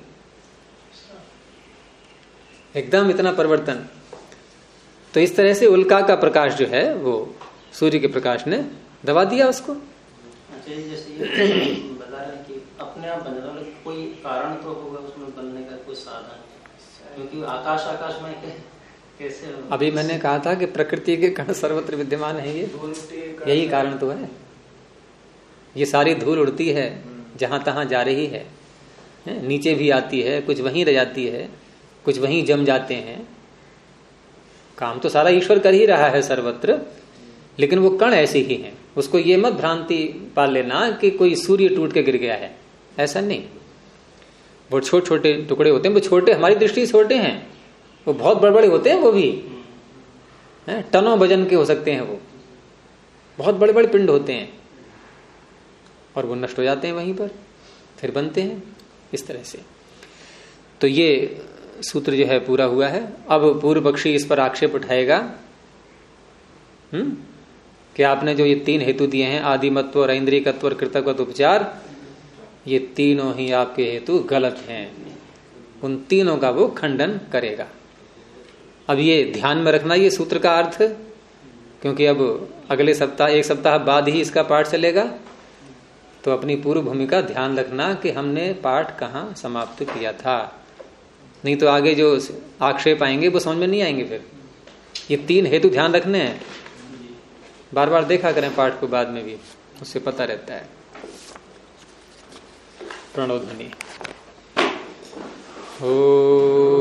एकदम इतना परिवर्तन। तो इस तरह से उल्का का प्रकाश जो है वो सूर्य के प्रकाश ने दबा दिया उसको। अच्छा, जैसे ये बता रहे हैं कि अपने आप बन रहा है, कोई कारण तो होगा उसमें बनने का, कोई साधन, क्योंकि आकाश में कैसे? अभी मैंने कहा था कि प्रकृति के कण सर्वत्र विद्यमान है, ये यही कारण तो है। ये सारी धूल उड़ती है, जहां तहां जा रही है, नीचे भी आती है, कुछ वहीं रह जाती है, कुछ वहीं जम जाते हैं। काम तो सारा ईश्वर कर ही रहा है सर्वत्र, लेकिन वो कण ऐसे ही हैं। उसको ये मत भ्रांति पाल लेना कि कोई सूर्य टूट के गिर गया है, ऐसा नहीं। वो छोटे छोटे टुकड़े होते हैं, वो छोटे, हमारी दृष्टि से छोटे हैं, वो बहुत बड़े बड़े होते हैं, वो भी टनों वजन के हो सकते हैं, वो बहुत बड़े बड़े पिंड होते हैं और वो नष्ट हो जाते हैं वहीं पर, फिर बनते हैं इस तरह से। तो ये सूत्र जो है पूरा हुआ है। अब पूर्व पक्षी इस पर आक्षेप उठाएगा कि आपने जो ये 3 हेतु दिए हैं, आदिमत्व और इंद्रियकत्व और कृतकत्व उपचार, ये तीनों ही आपके हेतु गलत हैं। उन तीनों का वो खंडन करेगा। अब ये ध्यान में रखना ये सूत्र का अर्थ, क्योंकि अब अगले सप्ताह, 1 सप्ताह बाद ही इसका पाठ चलेगा, तो अपनी पूर्व भूमिका ध्यान रखना कि हमने पाठ कहाँ समाप्त किया था। नहीं तो आगे जो आक्षेप आएंगे वो समझ में नहीं आएंगे। फिर ये 3 हेतु ध्यान रखने हैं, बार बार देखा करें पाठ को, बाद में भी उससे पता रहता है। प्रणव ध्वनि। ओ